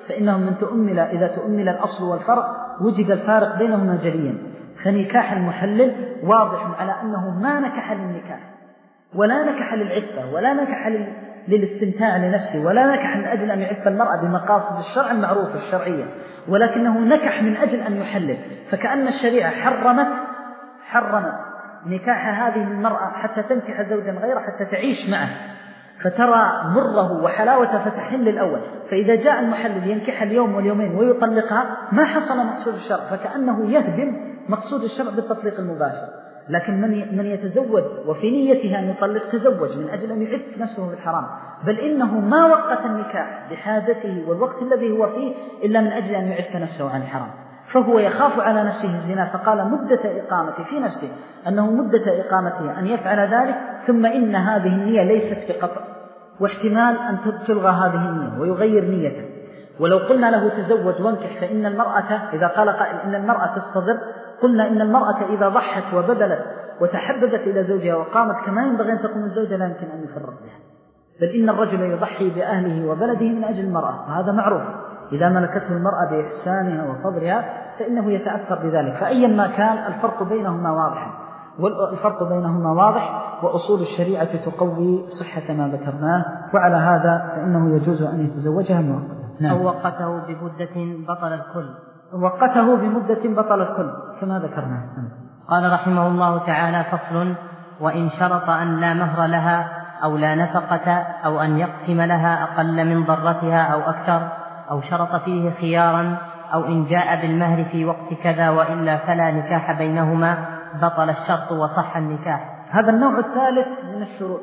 فإنهم من تؤمل إذا تؤمل الأصل والفرق وجد الفارق بينهما جليا. فنكاح المحلل واضح على أنه ما نكح للنكاح ولا نكح للعفة ولا نكح للاستمتاع لنفسه ولا نكح من أجل أن يعف المرأة بمقاصد الشرع المعروفة الشرعية، ولكنه نكح من أجل أن يحلل. فكأن الشريعة حرمت حرمت نكاح هذه المرأة حتى تنكح زوجا غيره حتى تعيش معه، فترى مره وحلاوته فتحل الأول. فإذا جاء المحلل ينكح اليوم واليومين ويطلقها ما حصل مقصود الشرع، فكأنه يهدم مقصود الشرع بالتطليق المباشر. لكن من من يتزوج وفي نيته أن يطلق تزوج من أجل أن يعف نفسه بالحرام، بل إنه ما وقت النكاح بحاجته والوقت الذي هو فيه إلا من أجل أن يعف نفسه عن الحرام، فهو يخاف على نفسه الزنا، فقال مدة إقامته في نفسه أنه مدة إقامته أن يفعل ذلك، ثم إن هذه النية ليست بقطع، واحتمال أن تلغى هذه النية ويغير نيته. ولو قلنا له تزوج وانكح فإن المرأة إذا قال قائل إن المرأة تستضر، قلنا إن المرأة إذا ضحت وبذلت وتحببت إلى زوجها وقامت كما ينبغي أن تقوم الزوجة لا يمكن أن يفرط بها، بل إن الرجل يضحي بأهله وبلده من أجل المرأة، وهذا معروف. إذا ملكته المرأة بإحسانها وفضلها فإنه يتأثر بذلك. فأيا ما كان الفرق بينهما واضح، والفرق بينهما واضح، وأصول الشريعة تقوي صحة ما ذكرناه، وعلى هذا فإنه يجوز أن يتزوجها مؤقتا.
نعم. أو وقته بمدة بطل الكل.
وقته بمدة بطل الكل كما ذكرنا.
قال رحمه الله تعالى: فصل: وإن شرط أن لا مهر لها أو لا نفقة أو أن يقسم لها أقل من ضرتها أو أكثر، أو شرط فيه خيارا، أو إن جاء بالمهر في وقت كذا وإلا فلا نكاح بينهما، بطل الشرط وصح النكاح.
هذا النوع الثالث من الشروط،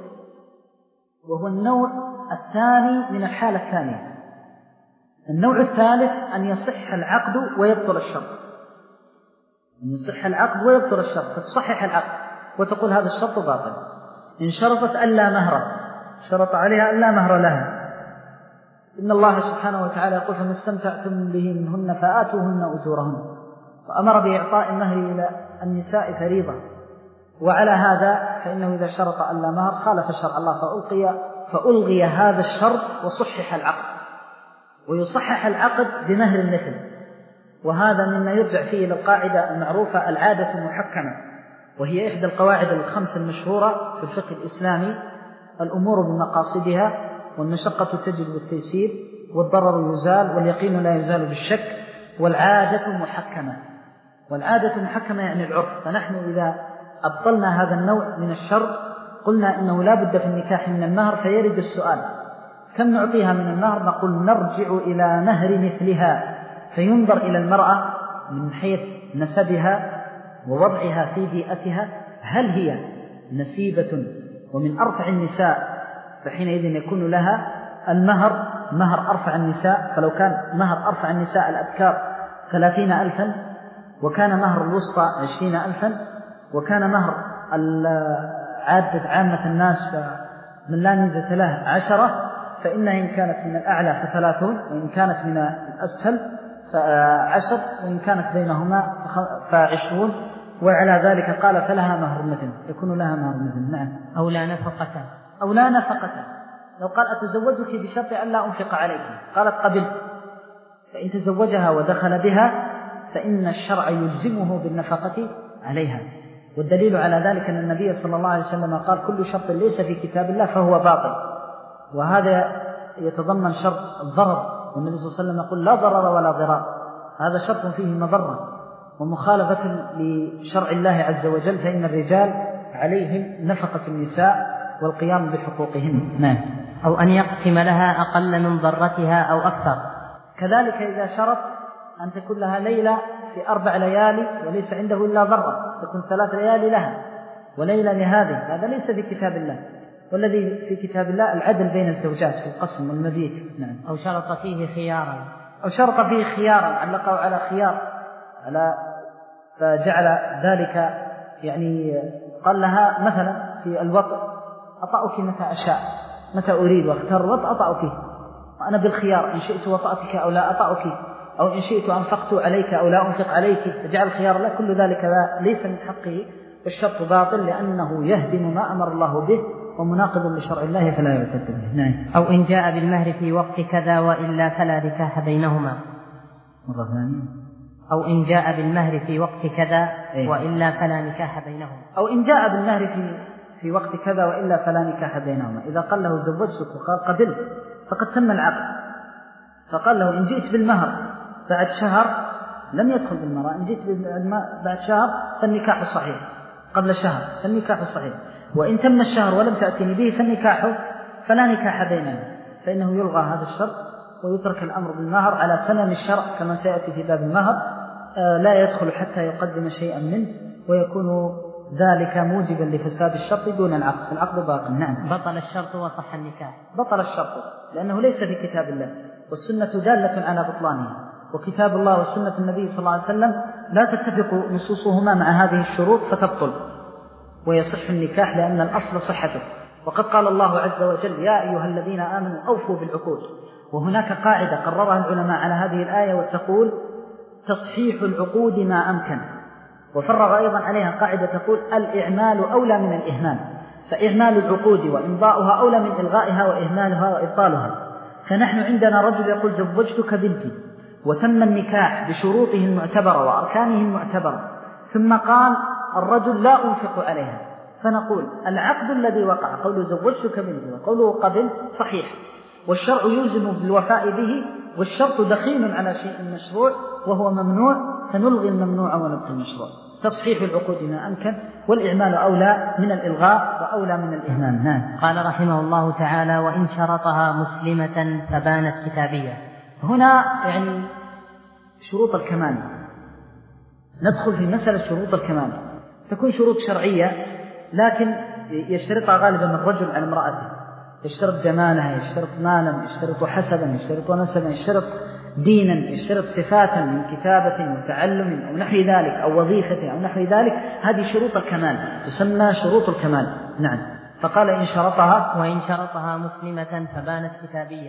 وهو النوع الثاني من الحالة الثانية. النوع الثالث أن يصح العقد ويبطل الشرط، أن يصح العقد ويبطل الشرط، فتصحح العقد وتقول هذا الشرط باطل. إن شرطت ألا مهر، شرط عليها ألا مهر لها، إن الله سبحانه وتعالى يقول: فما استمتعتم به منهن فآتوهن أجورهن، فأمر بإعطاء المهر إلى النساء فريضة. وعلى هذا فإنه إذا شرط ألا مهر خالف شرع الله، فألقي, فألغي هذا الشرط وصحح العقد، ويصحح العقد بمهر المثل. وهذا مما يرجع فيه إلى القاعدة المعروفة العادة المحكمة، وهي إحدى القواعد الخمس المشهورة في الفقه الإسلامي: الأمور بمقاصدها، والمشقة تجلب التيسير، والضرر يزال، واليقين لا يزال بالشك، والعادة محكمة. والعادة محكمة يعني العرف. فنحن إذا أبطلنا هذا النوع من الشرط قلنا إنه لا بد في النكاح من المهر، فيرد السؤال: كم نعطيها من المهر؟ نقول: نرجع إلى مهر مثلها، فينظر إلى المرأة من حيث نسبها ووضعها في بيئتها، هل هي نسيبة ومن أرفع النساء، فحينئذ يكون لها المهر مهر أرفع النساء. فلو كان مهر أرفع النساء الأبكار ثلاثين ألفا، وكان مهر الوسطى عشرين ألفا، وكان مهر عادة عامة الناس من لا ميزة له عشرة، فإنها إن كانت من الأعلى فثلاثون، وإن كانت من الأسفل فعشر، وإن كانت بينهما فعشرون. وعلى ذلك قال: فلها مهر مثل، يكون لها مهر مثل. نعم.
أو لا نفقة،
أو لا نفقة. لو قال: أتزوجك بشرط أن لا أنفق عليك، قالت: قبلت، فإن تزوجها ودخل بها فإن الشرع يلزمه بالنفقة عليها. والدليل على ذلك أن النبي صلى الله عليه وسلم قال: كل شرط ليس في كتاب الله فهو باطل. وهذا يتضمن شرط الضرر، والنبي صلى الله عليه وسلم يقول: لا ضرر ولا ضرار. هذا شرط فيه مضرة ومخالفة لشرع الله عز وجل، فإن الرجال عليهم نفقة النساء والقيام بحقوقهن.
نعم. أو أن يقسم لها أقل من ضرتها أو أكثر.
كذلك إذا شرط أن تكون لها ليلة في أربع ليالي وليس عنده إلا ضرة، تكون ثلاث ليالي لها وليلة لهذه، هذا ليس في كتاب الله. والذي في كتاب الله العدل بين الزوجات في القسم والمبيت. نعم.
أو شرط فيه خيارا،
أو شرط فيه خيارا، علقه على خيار، على فجعل ذلك يعني قال لها مثلا في الوطء: أطأك متى أشاء، متى أريد، واختار الوطء أطأك، وأنا بالخيار إن شئت وطأتك أو لا أطأك، أو إن شئت أنفقت عليك أو لا أنفق عليك، فجعل الخيار لا. كل ذلك لا ليس من حقه، والشرط باطل لأنه يهدم ما أمر الله به ومناقض لشرع الله فلا يعتد به. نعم.
أو إن جاء بالمهر في وقت كذا وإلا فلا نكاح بينهما.
مرة ثانية.
أو إن جاء بالمهر في وقت كذا وإلا فلا نكاح بينهما.
أو إن جاء بالمهر في في وقت كذا وإلا فلا نكاح بينهما. إذا قال له زوجتك وقال قبلت فقد تم العقد، فقال له إن جئت بالمهر بعد شهر لم يدخل بالمرأة، إن جئت بعد شهر فالنكاح صحيح، قبل شهر فالنكاح صحيح، وإن تم الشهر ولم تأتني به فالنكاح فلا نكاح بيننا، فإنه يلغى هذا الشرط ويترك الأمر بالمهر على سنن الشرع كما سيأتي في باب المهر، لا يدخل حتى يقدم شيئا منه، ويكون ذلك موجبا لفساد الشرط دون العقد، العقد باق. نعم.
بطل الشرط وصح النكاح.
بطل الشرط لأنه ليس في كتاب الله، والسنة دالة على بطلانه، وكتاب الله وسنة النبي صلى الله عليه وسلم لا تتفق نصوصهما مع هذه الشروط فتبطل ويصح النكاح لأن الأصل صحته. وقد قال الله عز وجل يا أيها الذين آمنوا أوفوا بالعقود، وهناك قاعدة قررها العلماء على هذه الآية وتقول تصحيح العقود ما أمكن، وفرغ أيضا عليها قاعدة تقول الإعمال أولى من الإهمال، فإعمال العقود وإمضاؤها أولى من إلغائها وإهمالها وإبطالها. فنحن عندنا رجل يقول زوجتك بنتي وتم النكاح بشروطه المعتبرة وأركانه المعتبرة، ثم قال الرجل لا أنفق عليها، فنقول العقد الذي وقع قوله زوجتك بنتي وقوله قبل صحيح، والشرع يلزم بالوفاء به، والشرط دخيل على شيء مشروع وهو ممنوع، فنلغي الممنوع ونبقي المشروع. تصحيح العقود ما أمكن، والإعمال أولى من الإلغاء وأولى من الإهمال. نعم.
قال رحمه الله تعالى وإن شرطها مسلمة فبانت كتابية.
هنا يعني شروط الكمال، ندخل في مسألة شروط الكمال، تكون شروط شرعية لكن يشترطها غالبا الرجل على امرأته، يشترط جمالها، يشترط مالا، يشترط حسبا، يشترط نسبا، يشترط دينا، يشترط صفاتا من كتابة وتعلم أو نحو ذلك أو وظيفة أو نحو ذلك، هذه شروط الكمال تسمى شروط الكمال. نعم. فقال إن شرطها
وإن شرطها مسلمة فبانت كتابية،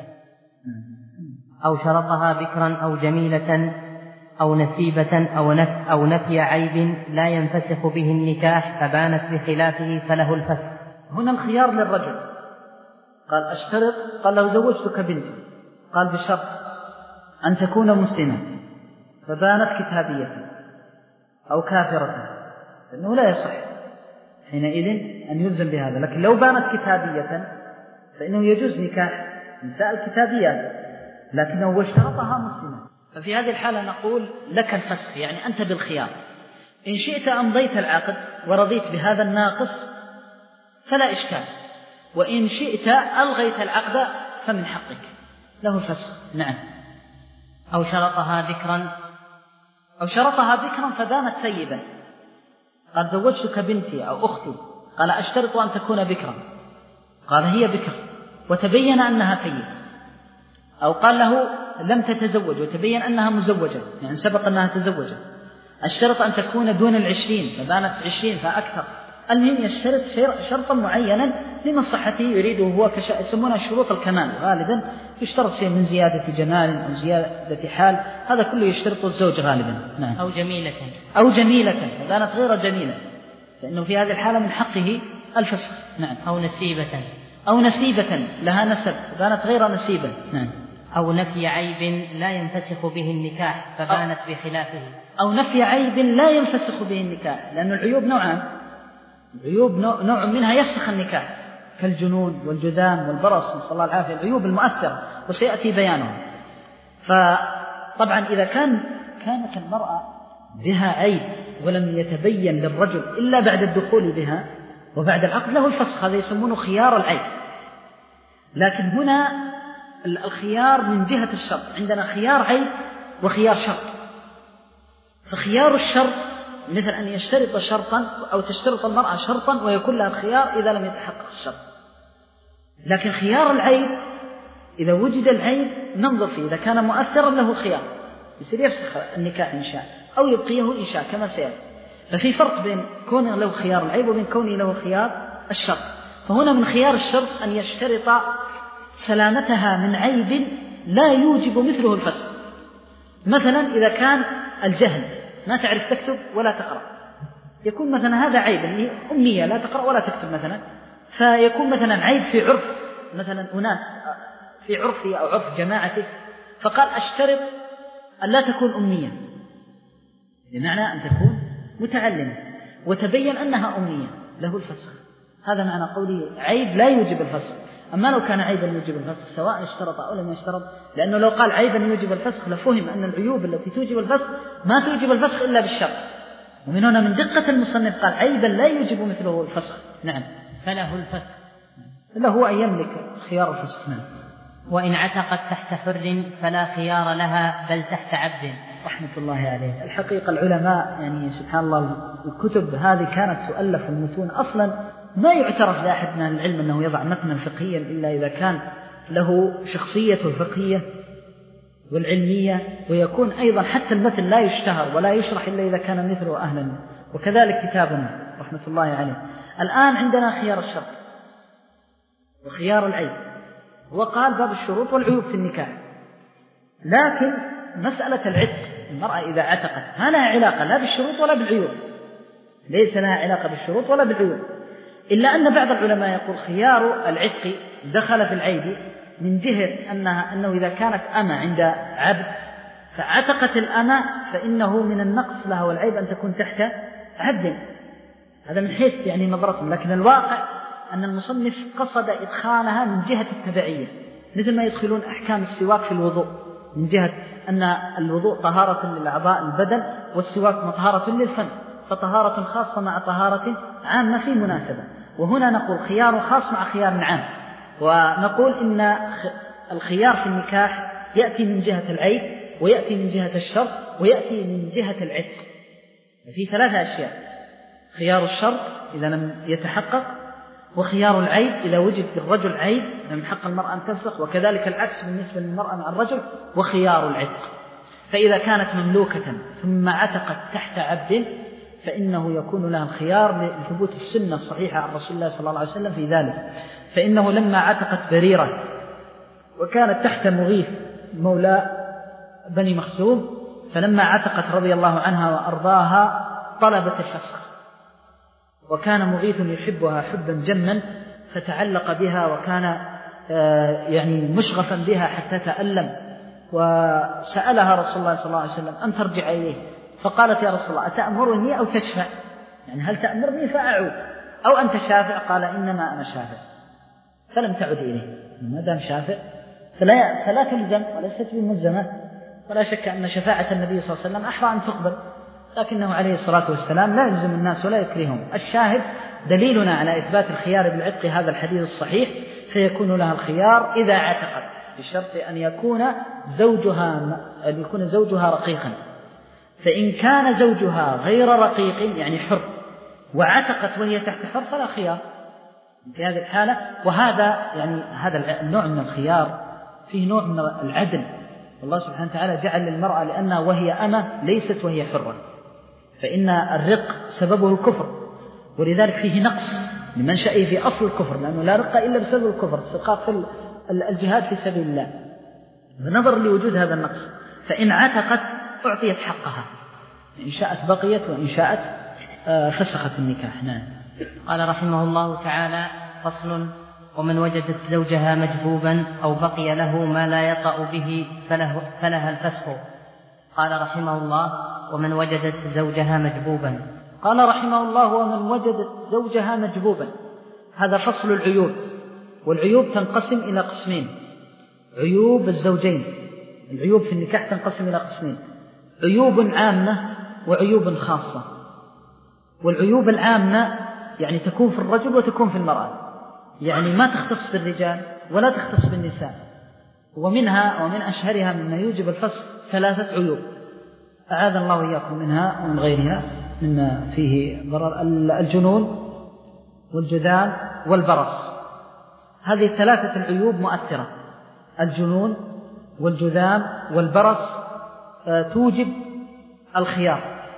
أو شرطها بكرا أو جميلة أو نسيبة أو نفي, أو نفي عيب لا ينفسخ به النكاح فبانت بخلافه فله الفسخ.
هنا الخيار للرجل، قال أشترط، قال له زوجتك بنتي، قال بشرط أن تكون مسلمة، فبانت كتابية أو كافرة، فإنه لا يصح حينئذ أن يلزم بهذا. لكن لو بانت كتابية فإنه يجوز نكاح نساء الكتابيات، لكنه اشترطها مسلمة، ففي هذه الحالة نقول لك الفسخ، يعني أنت بالخيار، إن شئت أمضيت العقد ورضيت بهذا الناقص فلا إشكال، وإن شئت ألغيت العقد فمن حقك، له الفسخ. نعم.
أو شرطها ذكرا
أو شرطها ذكرا فبانت ثيبا، قال زوجتك بنتي أو أختي، قال أشترط أن تكون بكرا، قال هي بكر وتبين أنها ثيب، أو قال له لم تتزوج وتبين أنها مزوجة، يعني سبق أنها تزوجت، الشرط أن تكون دون العشرين فبانت عشرين فأكثر، المهم يشترط شرطا معينا لمصلحته يريده هو، يسمونها شروط الكمال، غالبا يشترط شيء من زيادة جمال أو زيادة حال، هذا كله يشترط الزوج غالبا. نعم.
أو جميلة
أو جميلة فبانت غير جميلة، فإنه في هذه الحالة من حقه الفسخ. نعم.
أو نسيبة
أو نسيبة لها نسب فبانت غير نسيبة. نعم.
أو نفي عيب لا ينفسخ به النكاح فبانت بخلافه.
أو نفي عيب لا ينفسخ به النكاح، لأن العيوب نوعان، العيوب نوع منها يفسخ النكاح كالجنون والجذام والبرص، نسأل الله العافية، العيوب المؤثرة وسيأتي بيانها. فطبعا إذا كان كانت المرأة بها عيب ولم يتبين للرجل إلا بعد الدخول بها وبعد العقد له الفسخ، هذا يسمونه خيار العيب. لكن هنا الخيار من جهة الشرط، عندنا خيار عيب وخيار شرط، فخيار الشرط مثل أن يشترط شرطا أو تشترط المرأة شرطا ويكون لها الخيار إذا لم يتحقق الشرط. لكن خيار العيب إذا وجد العيب ننظر فيه، إذا كان مؤثرا له الخيار، يصير يفسخ النكاح إن شاء أو يبقيه إن شاء كما سيأتي. ففي فرق بين كونه له خيار العيب وبين كونه له خيار الشرط. فهنا من خيار الشرط أن يشترط سلامتها من عيب لا يوجب مثله الفسخ. مثلا إذا كان الجهل، ما تعرف تكتب ولا تقرأ، يكون مثلا هذا عيب، أمية لا تقرأ ولا تكتب مثلا، فيكون مثلا عيب في عرف مثلا أناس في عرفه أو عرف جماعته، فقال أشترط أن لا تكون أمية، بمعنى أن تكون متعلمة، وتبين أنها أمية، له الفسخ. هذا معنى قوله عيب لا يوجب الفسخ. أما لو كان عيبا يوجب الفسخ سواء اشترط أو لم يشترط، لأنه لو قال عيبا يوجب الفسخ لفهم أن العيوب التي توجب الفسخ ما توجب الفسخ إلا بالشرط، ومن هنا من دقة المصنف قال عيبا لا يوجب مثله الفسخ. نعم،
فله الفسخ،
له هو أن يملك خيار الفسخ. نعم.
وإن عتقت تحت حر فلا خيار لها بل تحت عبد.
رحمة الله عليه. الحقيقة العلماء يعني سبحان الله الكتب هذه كانت تؤلف المتون، أصلا ما يعترف لأحد من العلم أنه يضع متنا فقهيا إلا إذا كان له شخصية الفقهية والعلمية، ويكون أيضا حتى المتن لا يشتهر ولا يشرح إلا إذا كان مثله أهلا. وكذلك كتابنا رحمة الله عليه. الآن عندنا خيار الشرط وخيار العيب، وقال باب الشروط والعيوب في النكاح. لكن مسألة العتق، المرأة إذا عتقت ما لها علاقة لا بالشروط ولا بالعيوب، ليس لها علاقة بالشروط ولا بالعيوب، إلا أن بعض العلماء يقول خيار العتق دخل في العيب من جهة أنها أنه إذا كانت أمة عند عبد فعتقت الأمة فإنه من النقص لها والعيب أن تكون تحت عبد. هذا من حيث يعني نظرة، لكن الواقع أن المصنف قصد إدخالها من جهة التبعية، مثل ما يدخلون أحكام السواك في الوضوء من جهة أن الوضوء طهارة للأعضاء البدن والسواك طهارة للفم، فطهارة خاصة مع طهارة عامة في مناسبة. وهنا نقول خيار خاص مع خيار عام، ونقول إن الخيار في النكاح يأتي من جهة العيب ويأتي من جهة الشرط ويأتي من جهة العتق. في ثلاثة أشياء: خيار الشرط إذا لم يتحقق، وخيار العيب إذا وجد في الرجل عيب من حق المرأة أن تفسخ، وكذلك العكس بالنسبة للمرأة مع الرجل، وخيار العتق. فإذا كانت مملوكة ثم عتقت تحت عبد فإنه يكون لها الخيار لثبوت السنة الصحيحة عن رسول الله صلى الله عليه وسلم في ذلك. فإنه لما عتقت بريرة وكانت تحت مغيث مولى بني مخزوم، فلما عتقت رضي الله عنها وأرضاها طلبت الفسخ، وكان مغيث يحبها حبا جما فتعلق بها وكان يعني مشغفا بها حتى تألم، وسألها رسول الله صلى الله عليه وسلم أن ترجع إليه، فقالت يا رسول الله أتأمرني أو تشفع؟ يعني هل تأمرني فأعود أو أنت شافع؟ قال إنما أنا شافع، فلم تعد إليه. ما دام شافع فلا, فلا تلزم وليست بملزمة، ولا شك أن شفاعة النبي صلى الله عليه وسلم أحرى أن تقبل، لكنه عليه الصلاة والسلام لا يلزم الناس ولا يكرههم. الشاهد دليلنا على إثبات الخيار بالعتق هذا الحديث الصحيح، فيكون لها الخيار إذا عتقت بشرط أن يكون زوجها أن يكون زوجها رقيقا. فإن كان زوجها غير رقيق يعني حر وعتقت وهي تحت حر فلا خيار في هذه الحالة. وهذا يعني هذا النوع من الخيار فيه نوع من العدل، والله سبحانه وتعالى جعل للمرأة لأنها وهي أمة ليست وهي حرة، فإن الرق سببه الكفر، ولذلك فيه نقص لمنشأه في أصل الكفر، لأنه لا رق إلا بسبب الكفر، استحقاق في الجهاد في سبيل الله، بنظر لوجود هذا النقص. فإن عتقت أعطيت حقها، إن شاءت بقيت وإن شاءت فسخت النكاح. نعم.
قال رحمه الله تعالى: فصل: ومن وجدت زوجها مجبوبا أو بقي له ما لا يطأ به فله فلها الفسخ. قال رحمه الله: ومن وجدت زوجها مجبوبا.
قال رحمه الله: ومن وجدت زوجها مجبوبا. هذا فصل العيوب، والعيوب تنقسم إلى قسمين: عيوب الزوجين. العيوب في النكاح تنقسم إلى قسمين: عيوب عامة وعيوب خاصة. والعيوب العامة يعني تكون في الرجل وتكون في المرأة، يعني ما تختص بالرجال ولا تختص بالنساء. ومنها ومن أشهرها مما يوجب الفسخ ثلاثة عيوب أعاذ الله إياكم منها ومن غيرها مما فيه ضرر: الجنون والجذام والبرص. هذه الثلاثة العيوب مؤثرة: الجنون والجذام والبرص توجب الخيار،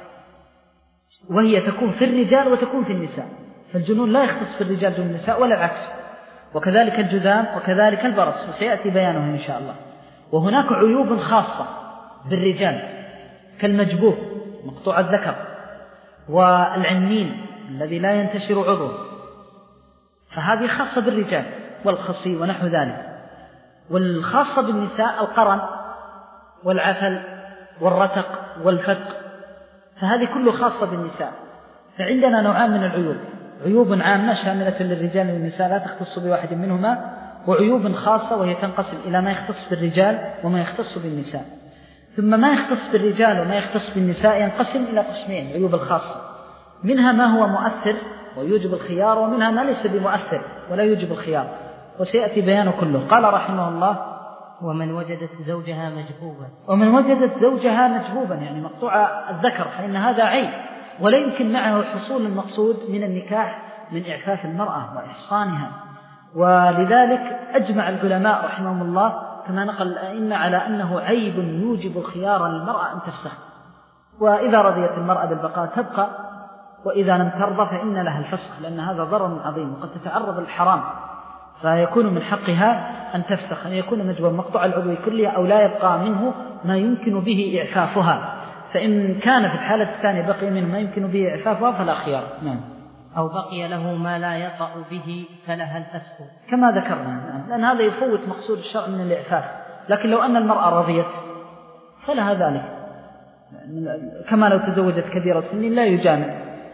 وهي تكون في الرجال وتكون في النساء، فالجنون لا يختص في الرجال دون النساء ولا العكس، وكذلك الجذام وكذلك البرص، وسيأتي بيانه إن شاء الله. وهناك عيوب خاصة بالرجال كالمجبوب مقطوع الذكر والعنين الذي لا ينتشر عضوه، فهذه خاصة بالرجال والخصي ونحو ذلك. والخاصة بالنساء القرن والعفل والرتق والفتق، فهذه كله خاصة بالنساء. فعندنا نوعان من العيوب: عيوب عامة شاملة للرجال والنساء لا تختص بواحد منهما، وعيوب خاصة وهي تنقسم إلى ما يختص بالرجال وما يختص بالنساء. ثم ما يختص بالرجال وما يختص بالنساء ينقسم إلى قسمين: عيوب الخاصة، منها ما هو مؤثر ويوجب الخيار، ومنها ما ليس بمؤثر ولا يوجب الخيار، وسيأتي بيان كله. قال رحمه الله:
ومن وجدت زوجها مجبوبا.
ومن وجدت زوجها مجبوبا يعني مقطوع الذكر، فإن هذا عيب ولا يمكن معه حصول المقصود من النكاح من إعفاف المرأة وإحصانها. ولذلك أجمع العلماء رحمهم الله كما نقل الأئمة على أنه عيب يوجب الخيار للمرأة أن تفسخ، وإذا رضيت المرأة بالبقاء تبقى، وإذا لم ترضى فإن لها الفسخ، لأن هذا ضرر عظيم وقد تتعرض للحرام، فيكون من حقها أن تفسخ، أن يكون مجبور مقطوع العضو كلها أو لا يبقى منه ما يمكن به إعفافها. فإن كان في الحالة الثانية بقي منه ما يمكن به إعفافها فلا خيار. نعم.
أو بقي له ما لا يطأ به فلها الفسخ
كما ذكرنا، لأن هذا يفوت مقصود الشرع من الإعفاف. لكن لو أن المرأة رضيت فلها ذلك، كما لو تزوجت كبيرة السن لا يجامع.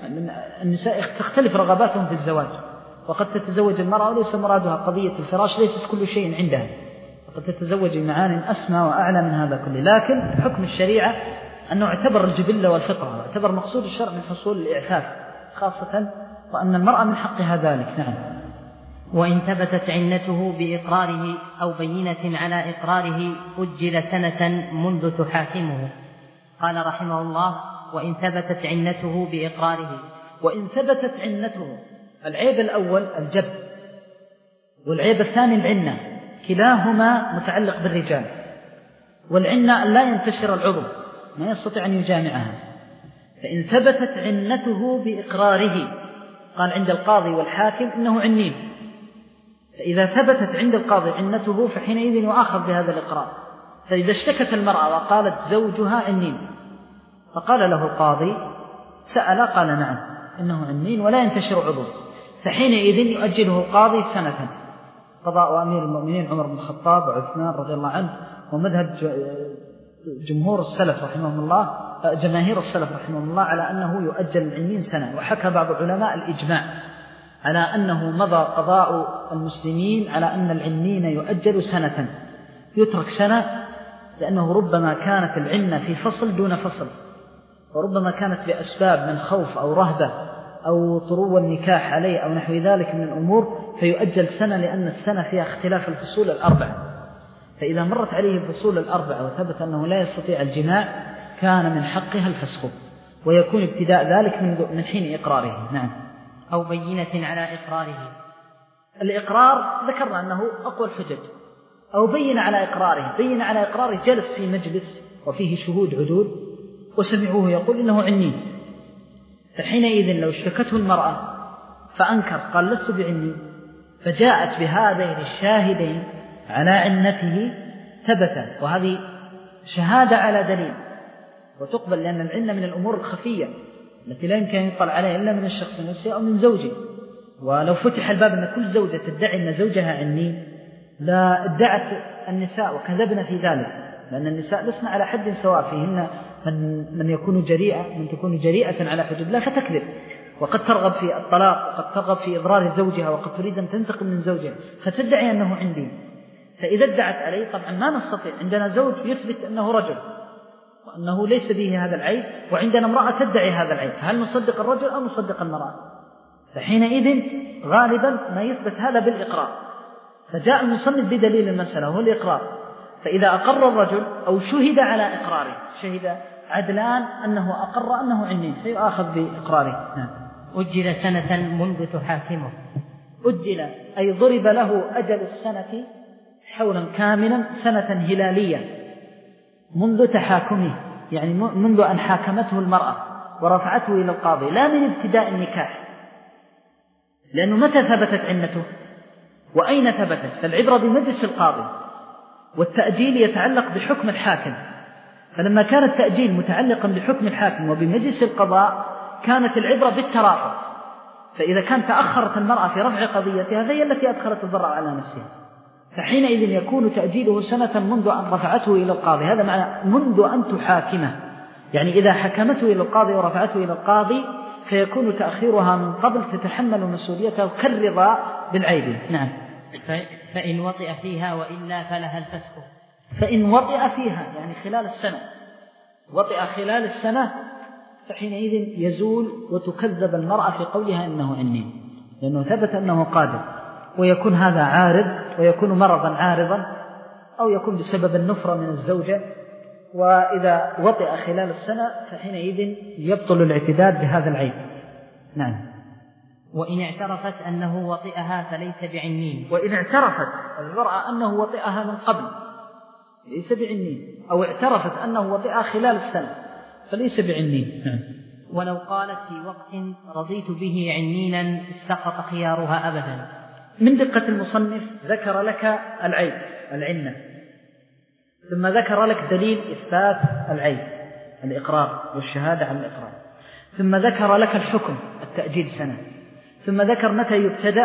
النساء تختلف رغباتهم في الزواج، وقد تتزوج المرأة وليس مرادها قضية الفراش، ليست كل شيء عندها، وقد تتزوج معان أسمى وأعلى من هذا كله. لكن حكم الشريعة أنه اعتبر الجبلة والفطرة، واعتبر مقصود الشرع من حصول الإعفاف خاصة، وأن المرأة من حقها ذلك. نعم.
وإن ثبتت عنته بإقراره أو بينة على إقراره أجل سنة منذ تحاكمه. قال رحمه الله: وإن ثبتت عنته بإقراره.
وإن ثبتت عنته، العيب الأول الجب، والعيب الثاني العنة، كلاهما متعلق بالرجال. والعنة أن لا ينتشر العضو، ما يستطيع أن يجامعها. فإن ثبتت عنته بإقراره، قال عند القاضي والحاكم إنه عنين، فإذا ثبتت عند القاضي عنته فحينئذ يؤاخذ بهذا الإقرار. فإذا اشتكت المرأة وقالت زوجها عنين، فقال له القاضي سأل قال نعم إنه عنين ولا ينتشر عضو، فحينئذ يؤجله القاضي سنة. قضاء أمير المؤمنين عمر بن الخطاب وعثمان رضي الله عنه، ومذهب جمهور السلف رحمهم الله، جماهير السلف رحمهم الله، على أنه يؤجل العنين سنة. وحكى بعض العلماء الإجماع على أنه مضى قضاء المسلمين على أن العنين يؤجل سنة، يترك سنة، لأنه ربما كانت العنة في فصل دون فصل، وربما كانت بأسباب من خوف أو رهبة أو طرو النكاح عليه أو نحو ذلك من الأمور، فيؤجل سنة، لأن السنة فيها اختلاف الفصول الأربعة. فإذا مرت عليه الفصول الأربعة وثبت أنه لا يستطيع الجماع كان من حقها الفسخ، ويكون ابتداء ذلك من حين إقراره. نعم.
أو بينة على إقراره.
الإقرار ذكرنا أنه أقوى الحجج. أو بين على إقراره، بين على إقراره جلس في مجلس وفيه شهود عدول وسمعوه يقول إنه عني، فحينئذ لو اشتكته المرأة فأنكر قال لست بعني، فجاءت بهذين الشاهدين على عنته ثبت، وهذه شهادة على دليل وتقبل، لأن العنة من الأمور الخفية التي لا يمكن أن يطلع عليها إلا من الشخص نفسه أو من زوجه. ولو فتح الباب أن كل زوجة تدعي أن زوجها عني لا ادعت النساء وكذبنا في ذلك، لأن النساء لسنا على حد سواء، فيهن من, من يكون جريئة من تكون جريئة على حدود الله فتكذب، وقد ترغب في الطلاق، وقد ترغب في إضرار زوجها، وقد تريد أن تنتقم من زوجها فتدعي أنه عندي. فإذا ادعت عليه طبعا ما نستطيع، عندنا زوج يثبت أنه رجل وأنه ليس به هذا العيب، وعندنا امرأة تدعي هذا العيب، هل نصدق الرجل أو نصدق المرأة؟ فحينئذ غالبا ما يثبت هذا بالإقرار. فجاء المصنف بدليل المسألة هو الإقرار. فإذا أقر الرجل أو شهد على إقراره، شهد عدلان أنه أقر أنه عني، فيؤاخذ بإقراره. نعم.
أجل سنة منذ تحاكمه.
أجل أي ضرب له أجل السنة حولا كاملا، سنة هلالية منذ تحاكمه، يعني منذ أن حاكمته المرأة ورفعته إلى القاضي، لا من ابتداء النكاح، لأنه متى ثبتت عنته وأين ثبتت؟ فالعبرة بمجلس القاضي، والتأجيل يتعلق بحكم الحاكم. فلما كان التأجيل متعلقا بحكم الحاكم وبمجلس القضاء كانت العبرة بالترافع، فإذا كان تأخرت المرأة في رفع قضيتها فهي التي أدخلت الضرر على نفسها، فحينئذ يكون تأجيله سنة منذ أن رفعته إلى القاضي. هذا معنى منذ أن تحاكمه، يعني إذا حكمته إلى القاضي ورفعته إلى القاضي فيكون تأخيرها من قبل تتحمل مسؤوليته كالرضا بالعيب. نعم.
فإن وطئ فيها وإلا فلها الفسخ.
فإن وطئ فيها يعني خلال السنة، وطئ خلال السنة فحينئذ يزول وتكذب المرأة في قولها إنه عني، لأنه ثبت أنه قادر، ويكون هذا عارض ويكون مرضا عارضا أو يكون بسبب النفرة من الزوجة. وإذا وطئ خلال السنة فحينئذ يبطل الاعتداد بهذا العيب. نعم.
وإن اعترفت أنه وطئها فليس بعنين.
وإن اعترفت المرأة أنه وطئها من قبل ليس بعنين، أو اعترفت أنه وطئها خلال السنة فليس بعنين. نعم.
ولو قالت في وقت رضيت به عنينا سقط خيارها أبدا.
من دقة المصنف ذكر لك العيب العنة، ثم ذكر لك دليل إثبات العيب الإقرار والشهادة عن الإقرار، ثم ذكر لك الحكم التأجيل سنة، ثم ذكر متى يبتدأ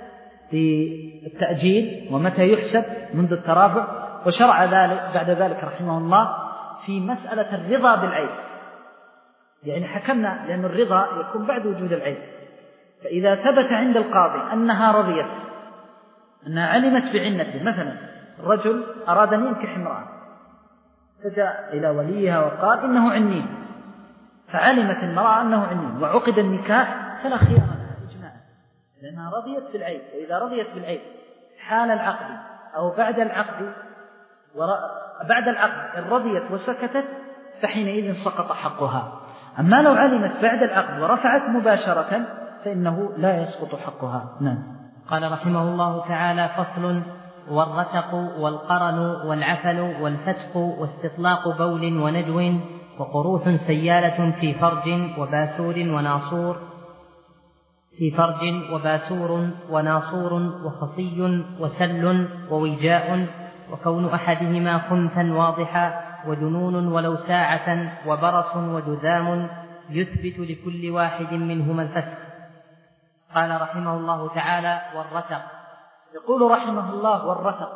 بالتأجيل ومتى يحسب منذ الترافع، وشرع ذلك بعد ذلك رحمه الله في مسألة الرضا بالعيب. يعني حكمنا لأن الرضا يكون بعد وجود العيب، فإذا ثبت عند القاضي أنها رضيت، أنها علمت بعنته، مثلا الرجل أراد أن ينكح امرأة فجاء إلى وليها وقال إنه عنين، فعلمت المرأة أنه عنين وعقد النكاح فلا خيار لها إجماعا، لأنها رضيت بالعيب. وإذا رضيت بالعيب حال العقد أو بعد العقد بعد العقد إن رضيت وسكتت فحينئذ سقط حقها. أما لو علمت بعد العقد ورفعت مباشرة فإنه لا يسقط حقها. نعم.
قال رحمه الله تعالى: فصل: والرتق والقرن والعفل والفتق واستطلاق بول ونجو وقروح سيالة في فرج وباسور وناصور في فرج وباسور وناصور وخصي وسل ووجاء، وكون أحدهما خنثا واضحا وجنون ولو ساعة وبرص وجذام يثبت لكل واحد منهما الفسخ. قال رحمه الله تعالى: والرتق.
يقول رحمه الله: والرتق.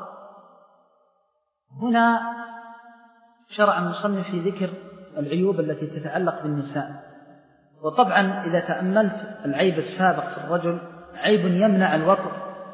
هنا شرع المصنف في ذكر العيوب التي تتعلق بالنساء. وطبعا إذا تأملت العيب السابق في الرجل عيب يمنع الوطء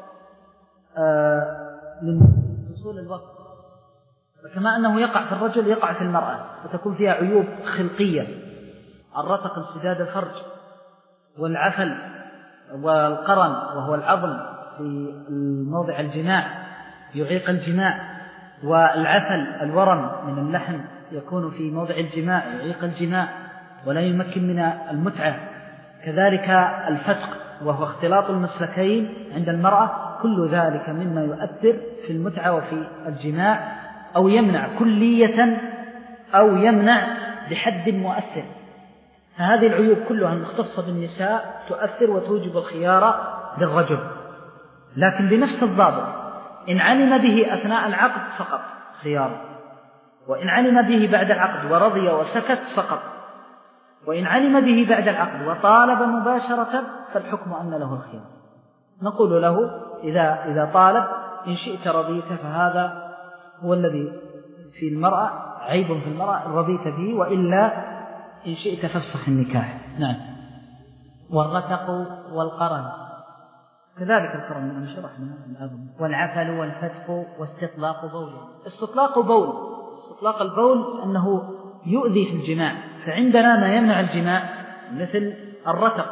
آه من حصول الوطء، وكما أنه يقع في الرجل يقع في المرأة، وتكون فيها عيوب خلقية: الرتق انسداد الفرج، والعفل والقرن وهو العظم في موضع الجماع يعيق الجماع، والعفل الورم من اللحم يكون في موضع الجماع يعيق الجماع ولا يمكن من المتعة. كذلك الفتق وهو اختلاط المسلكين عند المرأة، كل ذلك مما يؤثر في المتعة وفي الجماع، أو يمنع كلية أو يمنع بحد مؤثر. فهذه العيوب كلها المختصة بالنساء تؤثر وتوجب الخيار للرجل، لكن بنفس الضابط: إن علم به أثناء العقد سقط خياره، وإن علم به بعد العقد ورضي وسكت سقط، وإن علم به بعد العقد وطالب مباشرة فالحكم أن له الخيار. نقول له إذا, إذا طالب إن شئت رضيت، فهذا هو الذي في المرأة عيب في المرأة رضيت به، وإلا إن شئت فافسخ النكاح. نعم.
والرتق والقرن
كذلك القرن من شرحنا الأظن.
والعفل والفتق واستطلاق بول.
استطلاق بول، استطلاق البول أنه يؤذي في الجماع، فعندنا ما يمنع الجماع مثل الرتق،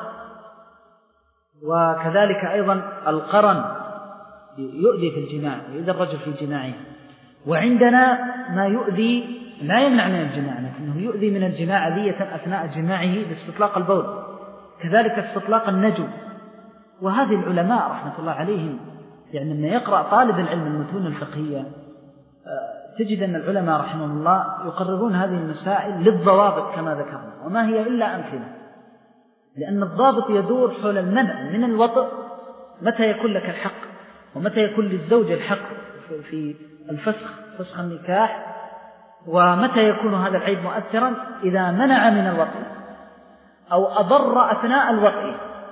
وكذلك أيضا القرن يؤذي في الجماع، يؤذي الرجل في جماعه. وعندنا ما يؤذي لا يمنع من الجماع لكنه يؤذي من الجماع أذية أثناء جماعه باستطلاق البول. كذلك استطلاق النجو. وهذه العلماء رحمة الله عليهم، يعني لما يقرأ طالب العلم المتون الفقهية تجد أن العلماء رحمه الله يقررون هذه المسائل للضوابط كما ذكرنا، وما هي إلا أمثلة، لأن الضابط يدور حول المنع من الوطء، متى يكون لك الحق ومتى يكون للزوج الحق في الفسخ، فسخ النكاح، ومتى يكون هذا العيب مؤثرا إذا منع من الوطء أو أضر أثناء الوطء،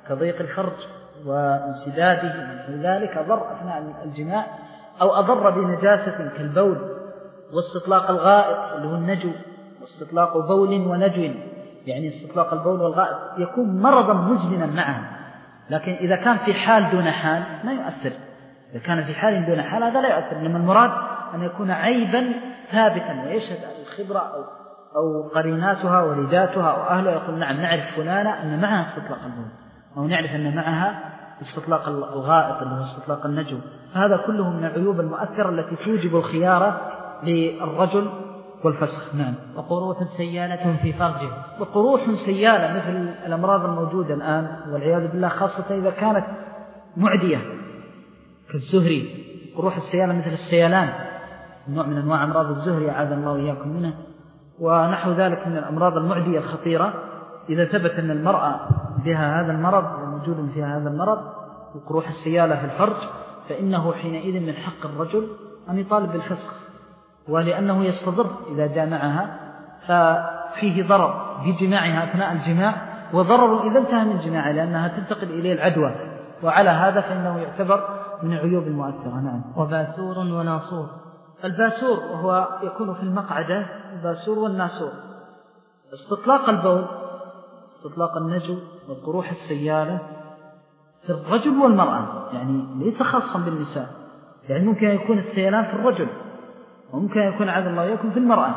كضيق الفرج وانسداده من ذلك أضر أثناء الجماع، أو أضر بنجاسة كالبول واستطلاق الغائط اللي هو النجو، واستطلاق بول ونجو، يعني استطلاق البول والغائط يكون مرضا مزمنا معه. لكن إذا كان في حال دون حال ما يؤثر، إذا كان في حال دون حال هذا لا يؤثر، لما المراد أن يكون عيبا ثابتا ويشهد الخبرة أو, أو قريناتها ولداتها أو أهلها يقول نعم نعرف فلانة أن معها استطلاق البول، أو نعرف أن معها استطلاق الغائط اللي هو استطلاق النجو. فهذا كله من العيوب المؤثرة التي توجب الخيارة للرجل والفسخ. نعم.
وقروح سيالة في فرجه،
وقروح سيالة مثل الأمراض الموجودة الآن والعياذ بالله، خاصة إذا كانت معدية كالزهري. قروح السيالة مثل السيلان، نوع من أنواع أمراض الزهري أعاذنا الله وإياكم منه، ونحو ذلك من الأمراض المعدية الخطيرة. إذا ثبت أن المرأة بها هذا المرض وموجود فيها هذا المرض وقروح السيالة في الفرج، فإنه حينئذ من حق الرجل أن يطالب بالفسخ، ولأنه يستضر إذا جامعها، ففيه ضرر في جماعها أثناء الجماع وضرر إذا انتهى من جماعها لأنها تنتقل إليه العدوى، وعلى هذا فإنه يعتبر من العيوب المؤثرة. نعم.
وباسور وناصور.
الباسور وهو يكون في المقعدة، الباسور والناسور. استطلاق البول، استطلاق النجو، والقروح السيالة في الرجل والمرأة، يعني ليس خاصا بالنساء، يعني ممكن يكون السيلان في الرجل، وممكن يكون عاد الله يكون في المرأة،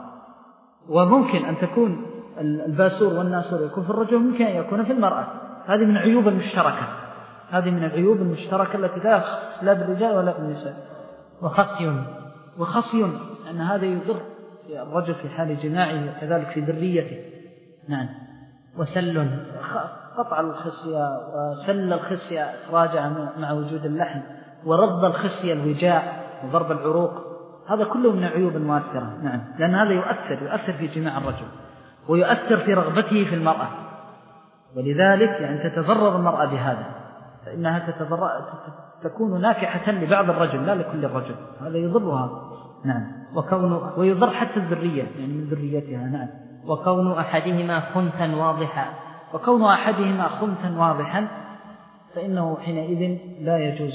وممكن أن تكون الباسور والناسور يكون في الرجل، وممكن أن يكون في المرأة. هذه من العيوب المشتركة، هذه من العيوب المشتركة التي لا تخص لا بالرجال ولا بالنساء.
وخصي
وخصي أن هذا يضر الرجل في حال جماعه وكذلك في ذريته. نعم.
وسل،
قطع الخصية وسل الخصية إخراجها مع وجود اللحم، ورض الخصية الوجاء وضرب العروق، هذا كله من العيوب المؤثرة. نعم. لأن هذا يؤثر يؤثر في جماع الرجل ويؤثر في رغبته في المرأة، ولذلك يعني تتضرر المرأة بهذا، فإنها تتضرر تكون نافحة لبعض الرجل لا لكل الرجل، هذا يضرها. نعم.
وكون
ويضر حتى الذرية، يعني من ذريتها. نعم.
وكون أحدهما خنثا واضحا،
وكون أحدهما خنثا واضحا فإنه حينئذ لا يجوز،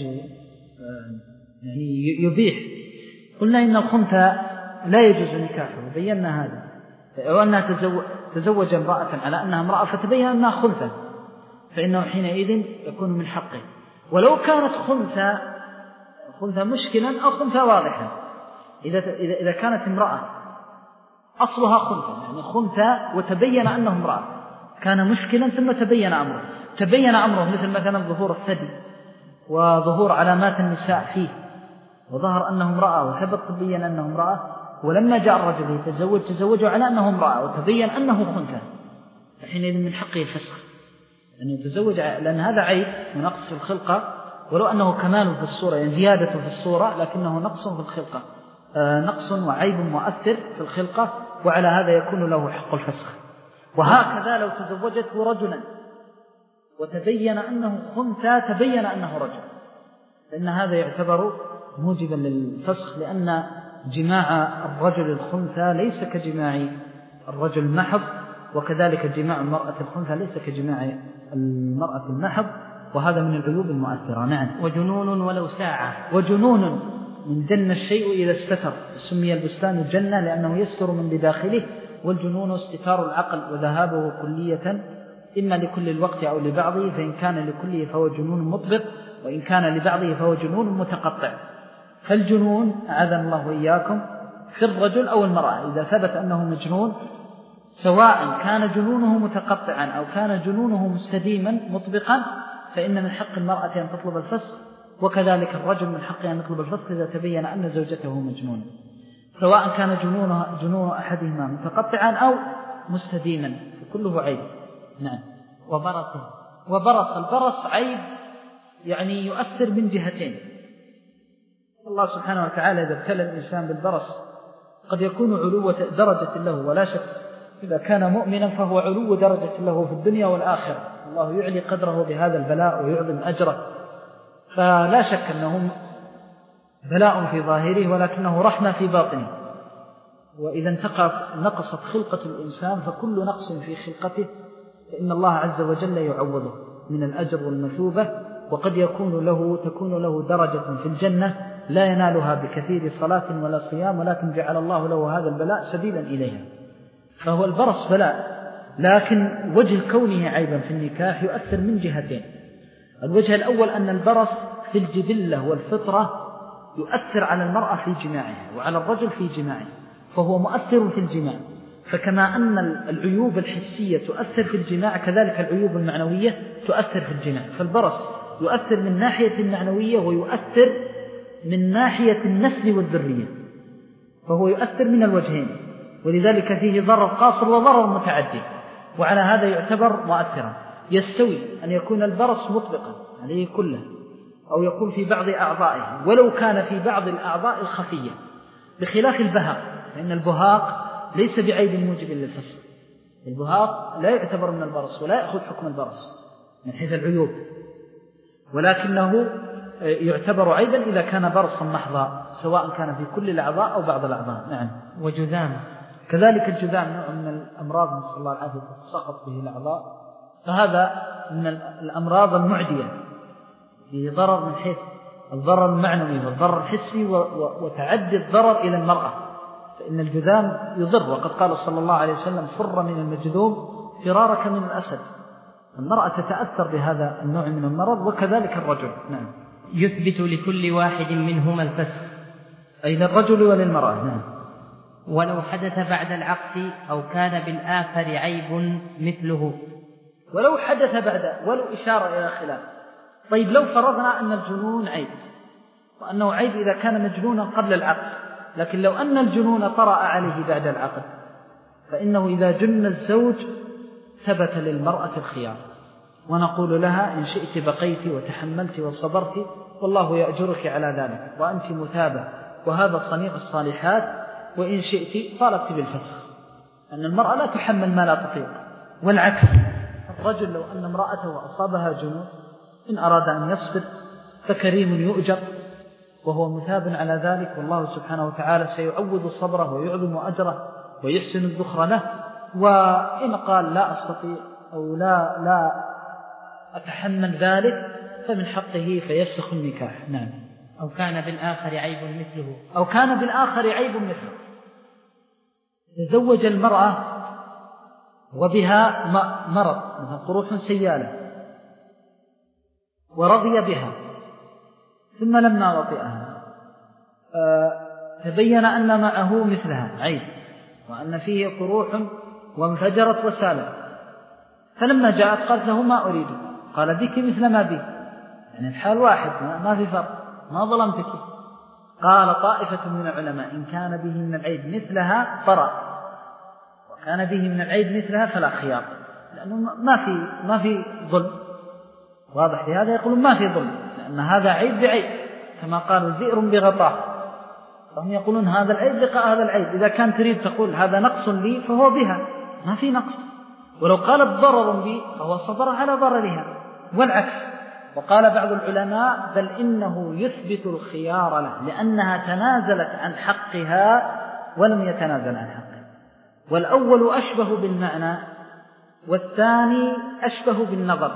يعني يبيح. قلنا إن الخنثى لا يجوز نكاحه، وبينا هذا، وأنها تزوج امرأة على أنها امرأة فتبين أنها خنثى، فإنه حينئذ يكون من حقه. ولو كانت خنثى خنثى مشكلا أو خنثى واضحا، إذا إذا كانت امرأة أصلها خنثى، يعني خنثى وتبين أنه امرأة، كان مشكلا ثم تبين أمره تبين أمره مثل مثلا ظهور الثدي وظهور علامات النساء فيه، وظهر أنه امرأة وثبت طبيا أنه امرأة، ولما جاء الرجل يتزوج تزوجه على أنه امرأة وتبين أنه خنثى، فحينئذ من حقه الفسخ أن يتزوج، لأن هذا عيب ونقص في الخلقة، ولو أنه كمال في الصورة، يعني زيادة في الصورة، لكنه نقص في الخلقة، آه نقص وعيب مؤثر في الخلقة، وعلى هذا يكون له حق الفسخ. وهكذا لو تزوجته رجلا وتبين أنه خنثى تبين أنه رجل، لأن هذا يعتبر موجبا للفسخ، لأن جماع الرجل الخنثى ليس كجماع الرجل المحض، وكذلك جماع المرأة الخنثى ليس كجماع المرأة المحض، وهذا من العيوب المؤثرة. نعم.
وجنون ولو ساعة.
وجنون من جن الشيء إذا استتر، سمي البستان جنة لأنه يستر من بداخله، والجنون استتار العقل وذهابه كلية إما لكل الوقت أو لبعضه، فإن كان لكله فهو جنون مطبق، وإن كان لبعضه فهو جنون متقطع. فالجنون أعاذنا الله وإياكم في الرجل أو المرأة إذا ثبت أنه مجنون، سواء كان جنونه متقطعا أو كان جنونه مستديما مطبقا، فإن من حق المرأة أن تطلب الفسخ، وكذلك الرجل من حقه أن يطلب الفسخ إذا تبين أن زوجته مجنون، سواء كان جنونه جنون أحدهما متقطعا أو مستديما، فكله عيب. نعم.
وبرص.
وبرص البرص عيب يعني يؤثر من جهتين. الله سبحانه وتعالى إذا ابتلى الإنسان بالبرص قد يكون علو درجة له، ولا شك إذا كان مؤمنا فهو علو درجة له في الدنيا والآخرة، الله يعلي قدره بهذا البلاء ويعظم أجره، فلا شك أنه بلاء في ظاهره ولكنه رحمة في باطنه. وإذا انتقص نقصت خلقة الإنسان فكل نقص في خلقته فإن الله عز وجل يعوضه، من الأجر والمثوبة، وقد يكون له تكون له درجة في الجنة لا ينالها بكثير صلاة ولا صيام، ولكن جعل الله له هذا البلاء سبيلا إليها. فهو البرص بلاء، لكن وجه كونه عيبا في النكاح يؤثر من جهتين. الوجه الأول أن البرص في الجبلة والفطرة يؤثر على المرأة في جماعها وعلى الرجل في جماعه، فهو مؤثر في الجماع. فكما أن العيوب الحسية تؤثر في الجماع، كذلك العيوب المعنوية تؤثر في الجماع. فالبرص يؤثر من ناحية المعنوية ويؤثر من ناحية النسل والذرية، فهو يؤثر من الوجهين، ولذلك فيه ضرر قاصر وضرر متعدي، وعلى هذا يعتبر مؤثرا. يستوي أن يكون البرص مطبقا عليه كله، أو يكون في بعض أعضائه ولو كان في بعض الأعضاء الخفية، بخلاف البهاق، فإن البهاق ليس بعيب موجب للفصل. البهاق لا يعتبر من البرص ولا يأخذ حكم البرص من حيث العيوب، ولكنه يعتبر عيبا إذا كان برصا محضا، سواء كان في كل الأعضاء أو بعض الأعضاء. نعم.
وجذام
كذلك الجذام نوع من الأمراض نسأل الله العافية تسقط به الأعضاء، فهذا من الأمراض المعدية، فيه ضرر من حيث الضرر المعنوي والضرر الحسي وتعدي الضرر إلى المرأة، فإن الجذام يضر. وقد قال صلى الله عليه وسلم: فر من المجذوم فرارك من الأسد. المرأة تتأثر بهذا النوع من المرض، وكذلك الرجل. نعم.
يثبت لكل واحد منهما الفسخ،
أي للرجل وللمرأة. نعم.
ولو حدث بعد العقد أو كان بالآخر عيب مثله.
ولو حدث بعد، ولو إشارة إلى خلاف. طيب لو فرضنا أن الجنون عيب، وأنه عيب إذا كان مجنونا قبل العقد، لكن لو أن الجنون طرأ عليه بعد العقد، فإنه إذا جن الزوج ثبت للمرأة الخيار، ونقول لها: إن شئت بقيت وتحملت وصبرت والله يأجرك على ذلك وأنت مثابة، وهذا صنيع الصالحات، وإن شئت طالبت بالفسخ. أن المرأة لا تحمل ما لا تطيق، والعكس. الرجل لو أن امرأته أصابها جنون إن أراد أن يصبر فكريم يؤجر وهو مثاب على ذلك، والله سبحانه وتعالى سيعوض صبره ويعظم أجره ويحسن الذخر له. وإن قال: لا أستطيع أو لا لا أتحمل ذلك، فمن حقه فيفسخ النكاح. نعم.
أو كان بالآخر عيب مثله.
أو كان بالآخر عيب مثله. تزوج المرأة وبها مرض مثل قروح سيالة ورضي بها، ثم لما وطئها تبين أن معه مثلها عيب، وأن فيه قروح وانفجرت وسالت، فلما جاءت قالت له: ما أريد. قال: بك مثل ما بي، يعني الحال واحد، ما في فرق، ما ظلمتك. قال طائفة من العلماء: إن كان به من العيب مثلها طرأ، وكان به من العيب مثلها فلا خيار، لأنه ما في ما في ظلم. واضح في هذا؟ يقولون ما في ظلم، لأن هذا عيب بعيب، كما قالوا: زئر بغطاء. فهم يقولون هذا العيب لقاء هذا العيب. إذا كان تريد تقول هذا نقص لي فهو بها، ما في نقص. ولو قالت ضرر بي فهو صبر على ضررها، والعكس. وقال بعض العلماء: بل إنه يثبت الخيار له، لأنها تنازلت عن حقها ولم يتنازل عن حقه. والأول أشبه بالمعنى، والثاني أشبه بالنظر،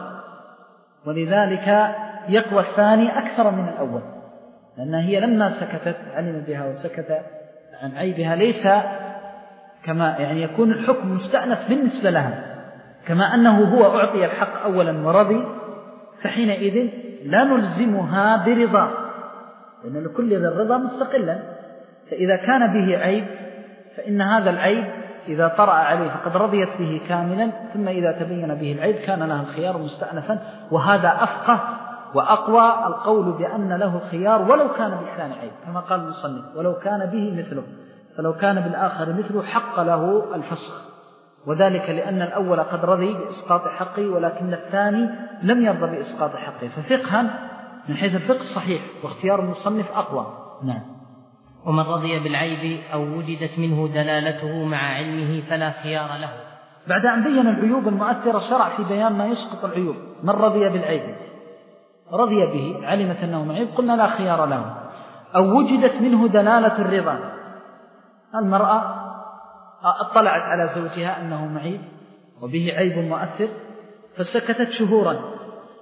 ولذلك يقوى الثاني أكثر من الأول، لأنها هي لما سكتت علم بها وسكت عن عيبها، ليس كما يعني يكون الحكم مستأنف بالنسبة لها، كما أنه هو أعطي الحق أولا ورضي، فحينئذ لا نلزمها برضا، لأن لكل ذي الرضا مستقلا. فإذا كان به عيب فإن هذا العيب إذا طرأ عليه فقد رضيت به كاملا، ثم إذا تبين به العيب كان لها الخيار مستأنفا. وهذا أفقه وأقوى القول بأن له الخيار ولو كان بالثاني عيب، كما قال المصنف: ولو كان به مثله، فلو كان بالآخر مثله حق له الفسخ، وذلك لأن الأول قد رضي بإسقاط حقه، ولكن الثاني لم يرضى بإسقاط حقه. ففقها من حيث الفقه صحيح، واختيار المصنف أقوى. نعم.
ومن رضي بالعيب أو وجدت منه دلالته مع علمه فلا خيار له.
بعد أن بين العيوب المؤثرة شرع في بيان ما يسقط العيوب. من رضي بالعيب رضي به، علمت أنه معيب، قلنا لا خيار له. أو وجدت منه دلالة الرضا، المرأة اطلعت على زوجها أنه معيب وبه عيب مؤثر فسكتت شهورا،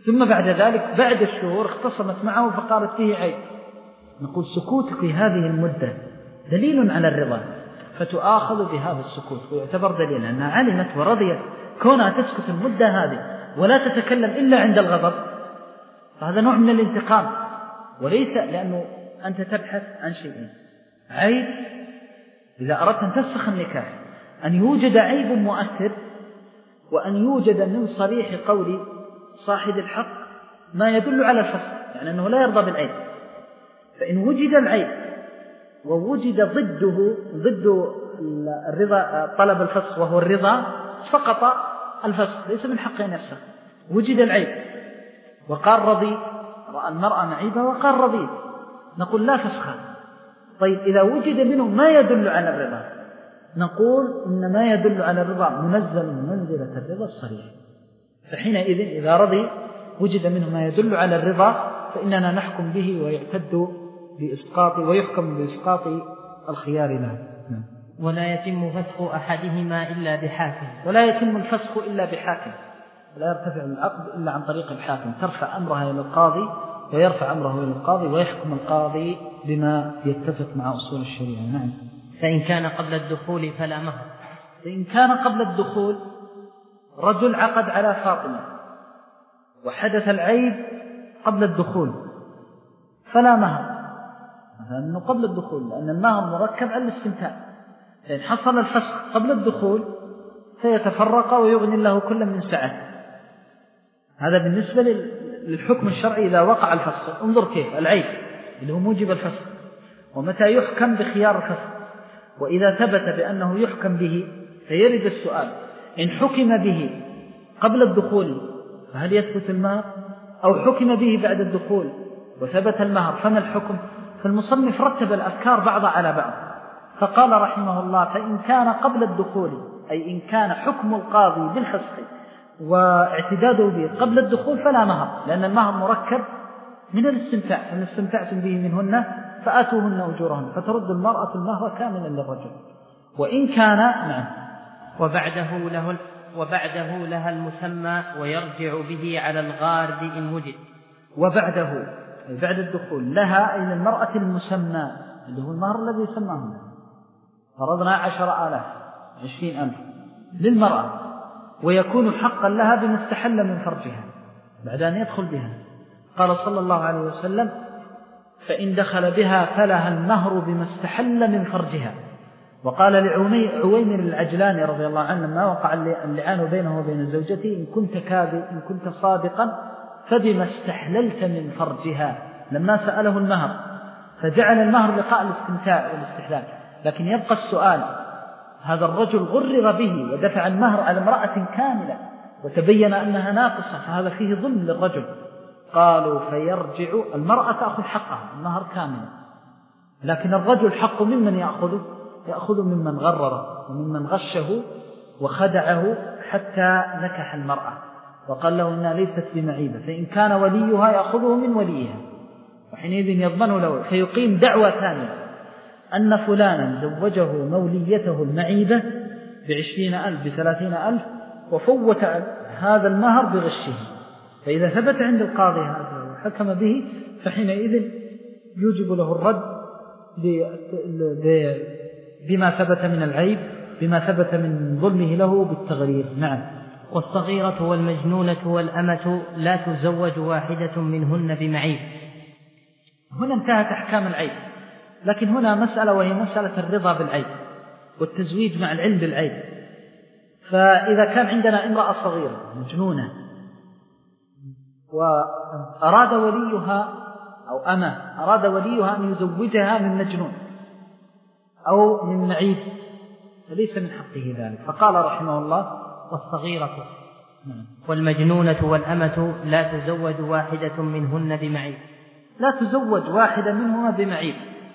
ثم بعد ذلك بعد الشهور اختصمت معه فقالت فيه عيب، نقول سكوتك في هذه المدة دليل على الرضا، فتؤاخذ بهذا السكوت ويعتبر دليلا أنها علمت ورضيت. كونها تسكت المدة هذه ولا تتكلم إلا عند الغضب فهذا نوع من الانتقام، وليس لأنه أنت تبحث عن شيئين: عيب إذا أردت أن تفسخ النكاح أن يوجد عيب مؤثر، وأن يوجد من صريح قول صاحب الحق ما يدل على الفسخ، يعني أنه لا يرضى بالعيب. فإن وجد العيب ووجد ضده ضد الرضا طلب الفسخ وهو الرضا فقط الفسخ، ليس من حقه نفسه. وجد العيب وقال رضي، رأى المرأة معيبة وقال رضي، نقول لا فسخ. طيب إذا وجد منه ما يدل على الرضا نقول إن ما يدل على الرضا منزل منزلة الرضا الصريح، فحينئذ إذا رضي وجد منه ما يدل على الرضا فإننا نحكم به ويعتد بإسقاط ويحكم بإسقاط الخيار له.
ولا يتم فسخ أحدهما إلا بحاكم.
ولا يتم الفسخ إلا بحاكم، ولا يرتفع العقد إلا عن طريق الحاكم، ترفع أمرها إلى القاضي ويرفع أمره إلى القاضي ويحكم القاضي بما يتفق مع أصول الشريعة. نعم.
فإن كان قبل الدخول فلا مهر.
فإن كان قبل الدخول رجل عقد على فاطمة وحدث العيب قبل الدخول فلا مهر، لأنه قبل الدخول، لأن المهر مركب على الاستمتاع. فإن حصل الفسخ قبل الدخول فيتفرق ويغني الله كل من سعته. هذا بالنسبة للحكم الشرعي إذا وقع الفسخ. انظر كيف العيب اللي هو موجب الفسخ، ومتى يحكم بخيار الفسخ. وإذا ثبت بأنه يحكم به فيرد السؤال: إن حكم به قبل الدخول فهل يثبت المهر؟ أو حكم به بعد الدخول وثبت المهر فما الحكم؟ فالمصنف رتب الأفكار بعضها على بعض، فقال رحمه الله: فإن كان قبل الدخول، أي إن كان حكم القاضي بالفسخ واعتداده به قبل الدخول فلا مهر، لأن المهر مركب من الاستمتاع، فإن استمتعتم به منهن فآتوهن أجورهن، فترد المرأة المهر كاملا للرجل. وإن كان نعم
وبعده له وبعده لها المسمى ويرجع به على الغارد إن وجد.
وبعده أي بعد الدخول لها أي المرأة المسمى اللي هو المهر الذي سماه، فرضنا عشر آلاف عشرين ألف للمرأة، ويكون حقا لها بما استحل من فرجها بعد أن يدخل بها. قال صلى الله عليه وسلم: فإن دخل بها فلها المهر بما استحل من فرجها. وقال لعويمر العجلاني رضي الله عنه لما وقع اللعان بينه وبين زوجته: إن كنت كاذب إن كنت صادقا فبما استحللت من فرجها، لما سأله المهر، فجعل المهر لقاء الاستمتاع والاستحلال. لكن يبقى السؤال: هذا الرجل غرر به ودفع المهر على امرأة كاملة وتبين أنها ناقصة، فهذا فيه ظلم للرجل. قالوا: فيرجع المرأة تأخذ حقها المهر كاملا، لكن الرجل حق ممن يأخذه؟ يأخذ ممن غرره وممن غشه وخدعه حتى نكح المرأة وقال له إنها ليست بمعيبة، فإن كان وليها يأخذه من وليها وحينئذ يضمنه له، فيقيم دعوة ثانية أن فلانا زوجه موليته المعيبة بعشرين ألف بثلاثين ألف وفوت هذا المهر بغشه. فإذا ثبت عند القاضي هذا وحكم به فحينئذ يوجب له الرد بما ثبت من العيب، بما ثبت من ظلمه له بالتغرير. نعم.
والصغيرة والمجنونة والأمة لا تزوج واحدة منهن بمعيب.
هنا انتهت أحكام العيب، لكن هنا مسألة وهي مسألة الرضا بالعيب والتزويج مع العلم بالعيب. فإذا كان عندنا امرأة صغيرة مجنونة وأراد وليها أو أمة أراد وليها أن يزوجها من مجنون أو من معيب فليس من حقه ذلك. فقال رحمه الله:
والصغيرة والمجنونة والأمة لا تزوج واحدة منهن بمعيب.
لا تزوج واحدة منهما بمعيب،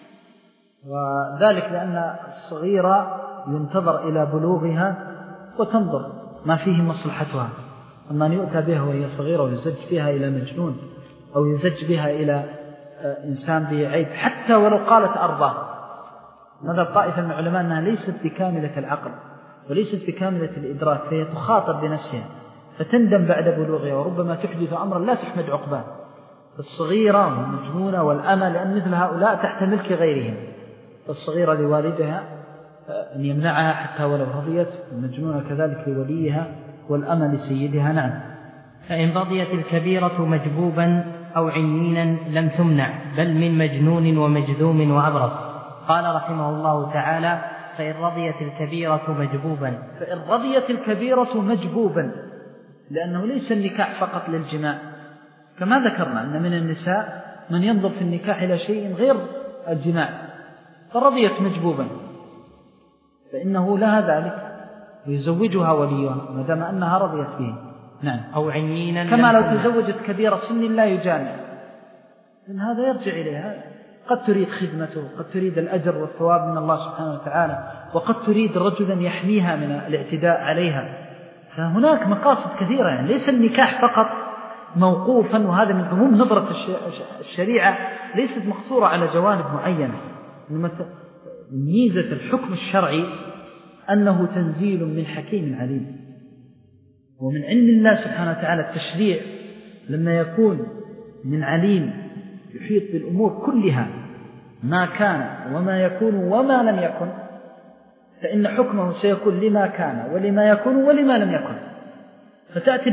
وذلك لأن الصغيرة ينتظر إلى بلوغها وتنظر ما فيه مصلحتها، أما أن يؤتى بها وهي صغيرة ويزج بها إلى مجنون أو يزج بها إلى إنسان به عيب حتى ولو قالت أرضاه. ماذا طائفة من العلماء أنها ليست بكاملة العقل وليست بكاملة الإدراك، فهي تخاطب بنفسها فتندم بعد بلوغها، وربما تحدث أمرا لا تحمد عقباه. الصغيرة والمجنونة والأمة، لأن مثل هؤلاء تحت ملك غيرهم، فالصغيرة لوالدها أن يمنعها حتى ولو رضيت، والمجنونة كذلك لوليها، والأمة لسيدها. نعم.
فإن رضيت الكبيرة مجبوبا أو عنينا لم تمنع، بل من مجنون ومجذوم وأبرص. قال رحمه الله تعالى: فإن رضيت الكبيرة مجبوبا.
فإن رضيت الكبيرة مجبوبا، لأنه ليس النكاح فقط للجماع، كما ذكرنا أن من النساء من ينظر في النكاح إلى شيء غير الجماع، فرضيت مجبوبا فإنه لها ذلك ويزوجها وليها ما دام أنها رضيت به. نعم.
أو عنينا،
كما لو تزوجت كبير سن لا يجامع، إن هذا يرجع إليها، قد تريد خدمته، قد تريد الأجر والثواب من الله سبحانه وتعالى، وقد تريد رجلا يحميها من الاعتداء عليها. فهناك مقاصد كثيرة، يعني ليس النكاح فقط موقوفا، وهذا من عموم نظرة الشريعة، ليست مقصورة على جوانب معينة. ميزة الحكم الشرعي أنه تنزيل من حكيم عليم، ومن عند الله سبحانه وتعالى التشريع لما يكون من عليم يحيط بالأمور كلها، ما كان وما يكون وما لم يكن، فإن حكمه سيكون لما كان ولما يكون ولما لم يكن. فتأتي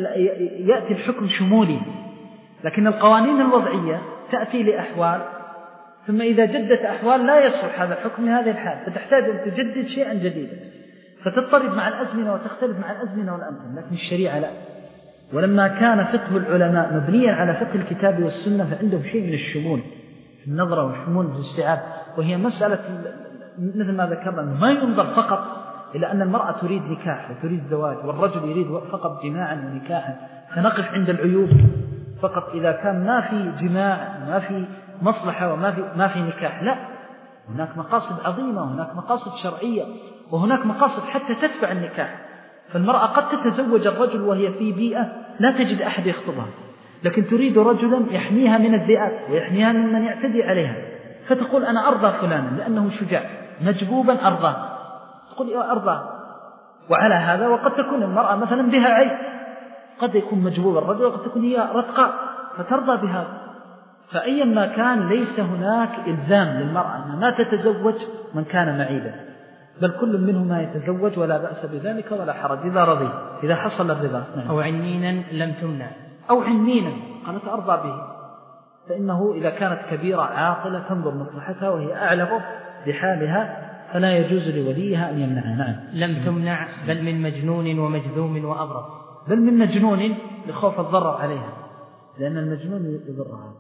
يأتي الحكم شمولي، لكن القوانين الوضعية تأتي لأحوال، ثم إذا جدت أحوال لا يصلح هذا الحكم لهذه الحال، فتحتاج أن تجدد شيئا جديدا، فتضطرب مع الأزمنة وتختلف مع الأزمنة والأمكنة. لكن الشريعة لا. ولما كان فقه العلماء مبنيا على فقه الكتاب والسنة، فعندهم شيء من الشمول في النظرة والشمول في الاستيعاب، وهي مسألة مثل ما ذكرنا ما ينظر فقط إلى أن المرأة تريد نكاح وتريد زواج، والرجل يريد فقط جماعا ونكاحا، فنقف عند العيوب فقط إذا كان ما في جماع ما في مصلحة وما في ما في نكاح. لا، هناك مقاصد عظيمة، وهناك مقاصد شرعية، وهناك مقاصد حتى تتبع النكاح. فالمرأة قد تتزوج الرجل وهي في بيئة لا تجد أحد يخطبها، لكن تريد رجلا يحميها من الذئاب ويحميها ممن يعتدي عليها، فتقول أنا أرضى فلانا لأنه شجاع، مجبوبا أرضى، تقول يا أرضى. وعلى هذا وقد تكون المرأة مثلا بها عيب، قد يكون مجبوب الرجل وقد تكون هي رتقاء فترضى بهذا. فأيا ما كان ليس هناك إلزام للمرأة أنها ما تتزوج من كان معيبا، بل كل منهما يتزوج ولا بأس بذلك ولا حرج إذا رضي، إذا حصل الرضا.
أو عنينا لم تمنع.
أو عنينا قالت أرضى به، فإنه إذا كانت كبيرة عاقلة تنظر مصلحتها وهي أعلم بحالها فلا يجوز لوليها أن يمنعها. نعم.
لم تمنع، بل من مجنون ومجذوم وأبرص.
بل من مجنون لخوف الضرر عليها، لأن المجنون يضرها،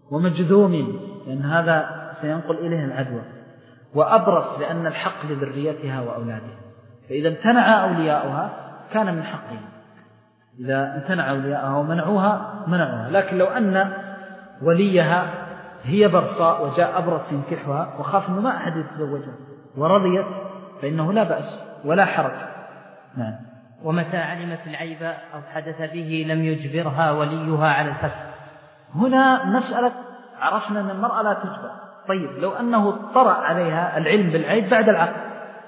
ومجذوم لأن هذا سينقل إليه العدوى، وأبرص لأن الحق لذريتها وأولادها، فإذا امتنع أولياؤها كان من حقهم، إذا امتنع أولياؤها ومنعوها منعوها. لكن لو أن وليها هي برصاء وجاء أبرص ينكحها وخاف أنه ما أحد يتزوجها ورضيت فإنه لا بأس ولا حرج. نعم.
ومتى علمت العيب أو حدث به لم يجبرها وليها على الفسخ.
هنا مسألة عرفنا أن المرأة لا تجبر. طيب لو أنه اطرأ عليها العلم بالعيب بعد العقد،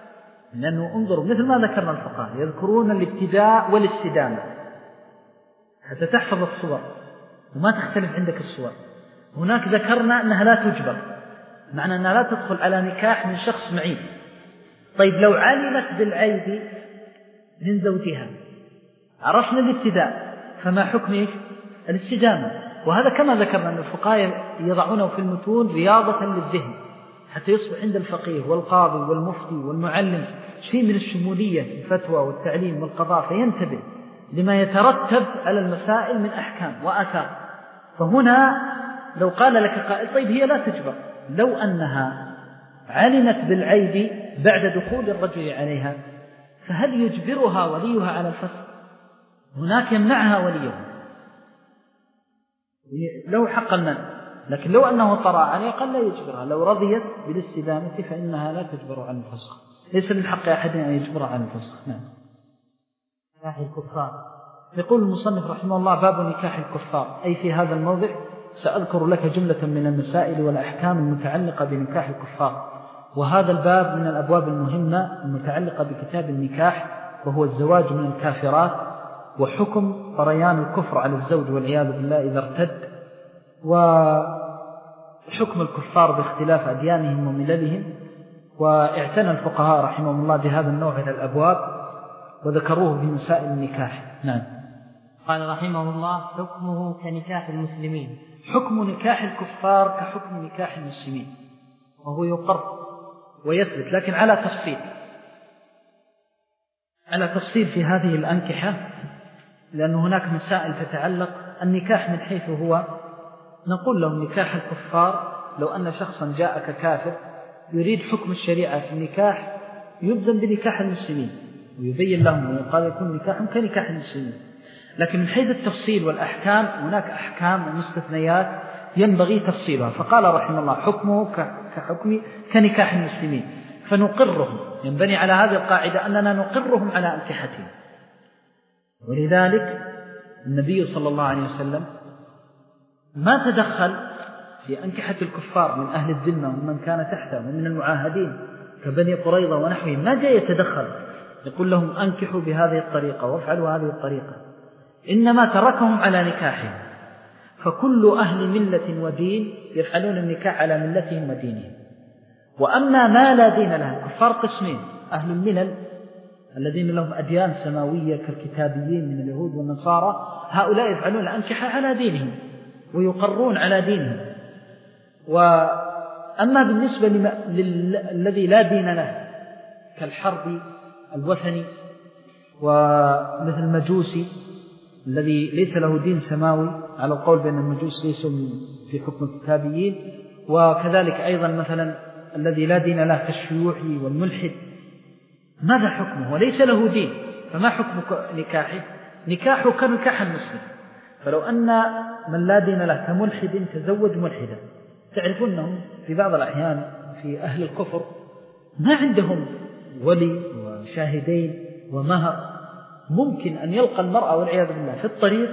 لأنه انظروا مثل ما ذكرنا الفقهاء يذكرون الابتداء والاستدامة حتى تحفظ الصور وما تختلف عندك الصور. هناك ذكرنا أنها لا تجبر، معنى أنها لا تدخل على نكاح من شخص معيب. طيب لو علمت بالعيب من زوجها عرفنا الابتداء، فما حكم إيش؟ الاستدامة. وهذا كما ذكرنا أن الفقهاء يضعونه في المتون رياضة للذهن حتى يصبح عند الفقيه والقاضي والمفتي والمعلم شيء من الشمولية في الفتوى والتعليم والقضاء، فينتبه لما يترتب على المسائل من أحكام وآثار. فهنا لو قال لك قائل طيب هي لا تجبر، لو أنها علمت بالعيب بعد دخول الرجل عليها فهل يجبرها وليها على الفسخ؟ هناك يمنعها وليها لو حق المنع، لكن لو أنه طرأ عليه قال لا يجبرها. لو رضيت بالاستدامة فإنها لا تجبر عن الفسخ، ليس من حق أحد أن يجبر عن الفسخ. نعم.
نكاح الكفار.
يقول المصنف رحمه الله باب نكاح الكفار، أي في هذا الموضع سأذكر لك جملة من المسائل والأحكام المتعلقة بنكاح الكفار، وهذا الباب من الأبواب المهمة المتعلقة بكتاب النكاح، وهو الزواج من الكافرات وحكم طريان الكفر على الزوج والعياذ بالله إذا ارتد، وحكم الكفار باختلاف أديانهم ومللهم. واعتنى الفقهاء رحمهم الله بهذا النوع من الأبواب وذكروه في مسائل النكاح. نعم.
قال رحمه الله: حكمه كنكاح المسلمين.
حكم نكاح الكفار كحكم نكاح المسلمين، وهو يقر ويثبت، لكن على تفصيل على تفصيل في هذه الأنكحة، لأن هناك مسائل تتعلق النكاح من حيث هو. نقول له نكاح الكفار، لو أن شخصا جاءك كافر يريد حكم الشريعة في النكاح يلزم بنكاح المسلمين، ويبين لهم ويقال يكون نكاحهم كنكاح المسلمين. لكن من حيث التفصيل والأحكام هناك أحكام ومستثنيات ينبغي تفصيلها. فقال رحمه الله: حكمه كحكم كنكاح المسلمين، فنقرهم، ينبني على هذه القاعدة أننا نقرهم على أنكحتهم. ولذلك النبي صلى الله عليه وسلم ما تدخل في أنكحة الكفار من أهل الذمة ومن كان تحته ومن المعاهدين كبني قريظة ونحوهم، ما جاء يتدخل يقول لهم أنكحوا بهذه الطريقة وافعلوا هذه الطريقة، إنما تركهم على نكاحهم. فكل أهل ملة ودين يفعلون النكاح على ملتهم ودينهم. وأما ما لا دين لهم، كفار قسمين: أهل الملل الذين لهم أديان سماوية كالكتابيين من اليهود والنصارى، هؤلاء يفعلون الأنكحة على دينهم ويقرون على دينهم. وأما بالنسبة للذي لا دين له كالحرب الوثني ومثل المجوسي الذي ليس له دين سماوي، على القول بأن المجوس ليسوا في حكم الكتابيين، وكذلك أيضا مثلا الذي لا دين له كالشيوعي والملحد، ماذا حكمه؟ وليس له دين، فما حكم نكاحه؟ نكاحه كنكاح المسلم. فلو أن من لا دين له كملحد تزوج ملحدا، تعرفونهم في بعض الأحيان في أهل الكفر ما عندهم ولي وشاهدين ومهر، ممكن أن يلقى المرأة والعياذ بالله في الطريق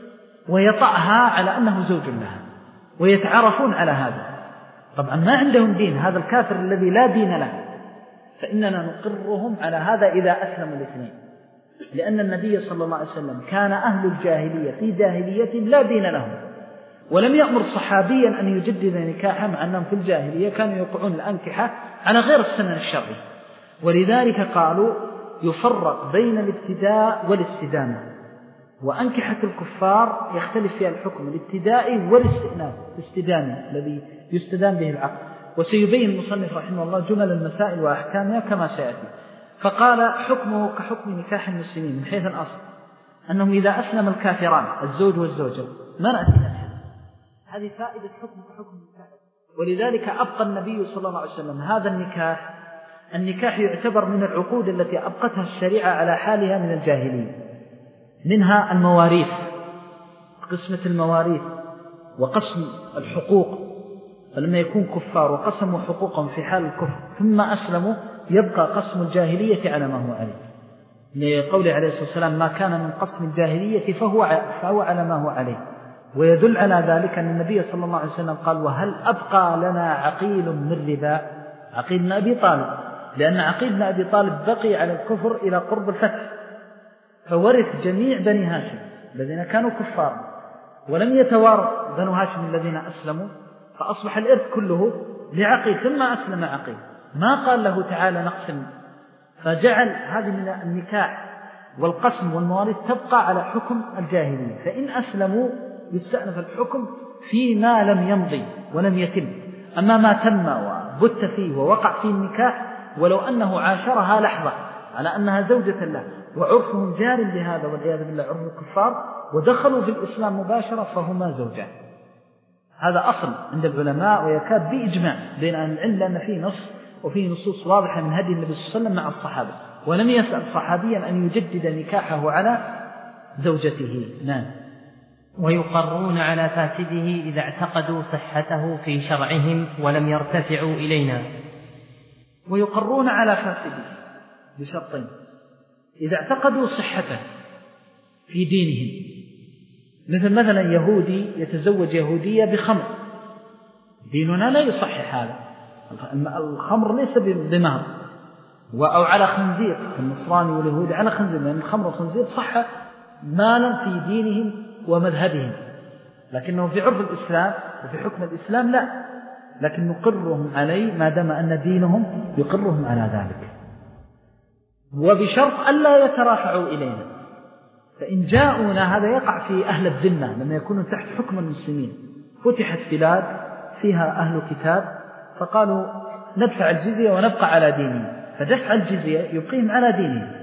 ويطأها على أنه زوج لها، ويتعارفون على هذا. طبعا ما عندهم دين، هذا الكافر الذي لا دين له، فإننا نقرهم على هذا إذا أسلموا الاثنين، لأن النبي صلى الله عليه وسلم كان أهل الجاهلية في جاهلية لا دين لهم، ولم يأمر صحابيا أن يجدد نكاحا، مع أنهم في الجاهلية كانوا يوقعون الأنكحة على غير السنن الشرعي. ولذلك قالوا يفرق بين الابتداء والاستدامة، وأنكحة الكفار يختلف فيها الحكم الابتدائي والاستئناف الاستدامي الذي يستدام به العقل. وسيبين المصنف رحمه الله جمل المسائل وأحكامها كما سيأتي. فقال: حكمه كحكم نكاح المسلمين من حيث الأصل أنهم إذا أسلم الكافران الزوج والزوجة ما نأتي نفسه، هذه فائدة حكم كحكم نكاح. ولذلك أبقى النبي صلى الله عليه وسلم هذا النكاح. النكاح يعتبر من العقود التي أبقتها الشريعة على حالها من الجاهلية، منها المواريث، قسمة المواريث وقسم الحقوق. فلما يكون كفار وقسموا حقوقهم في حال الكفر ثم أسلموا يبقى قسم الجاهلية على ما هو عليه، لقوله عليه الصلاة والسلام: ما كان من قسم الجاهلية فهو, فهو على ما هو عليه. ويدل على ذلك أن النبي صلى الله عليه وسلم قال: وهل أبقى لنا عقيل من ربا؟ عقيل بن أبي طالب، لأن عقيل بن أبي طالب بقي على الكفر إلى قرب الفتح، فورث جميع بني هاشم الذين كانوا كفار، ولم يتوارث بنو هاشم الذين أسلموا، فأصبح الإرث كله لعقيل، ثم أسلم عقيل. ما قال له تعالى نقسم، فجعل هذه من النكاح والقسم والمواريث تبقى على حكم الجاهلية، فإن أسلموا يستأنف الحكم فيما لم يمضي ولم يتم. أما ما تم وبت فيه ووقع فيه النكاح ولو أنه عاشرها لحظة على أنها زوجة له وعرفهم جار بهذا والعياذ بالله عرف الكفار ودخلوا في الإسلام مباشرة فهما زوجان. هذا أصل عند العلماء ويكاد بإجماع بين أهل العلم، لأن فيه نص وفيه نصوص واضحة من هدي النبي صلى الله عليه وسلم مع الصحابة، ولم يسأل صحابيا أن يجدد نكاحه على زوجته. نعم.
ويقرون على فاسده إذا اعتقدوا صحته في شرعهم ولم يرتفعوا إلينا.
ويقرون على فاسده بشرطين: إذا اعتقدوا صحته في دينهم، مثل مثلا يهودي يتزوج يهودية بخمر، ديننا لا يصحح هذا، الخمر ليس بمهر، أو على خنزير، النصراني واليهودي على خنزير، لأن الخمر والخنزير صح مالا في دينهم ومذهبهم، لكنه في عرف الإسلام وفي حكم الإسلام لا، لكن نقرهم عليه ما دام أن دينهم يقرهم على ذلك، وبشرط ألا يترافعوا إلينا. فإن جاءونا هذا يقع في أهل الذمة لما يكونوا تحت حكم المسلمين، فتحت بلاد فيها أهل كتاب فقالوا ندفع الجزية ونبقى على ديننا، فدفع الجزية يبقيهم على دينهم،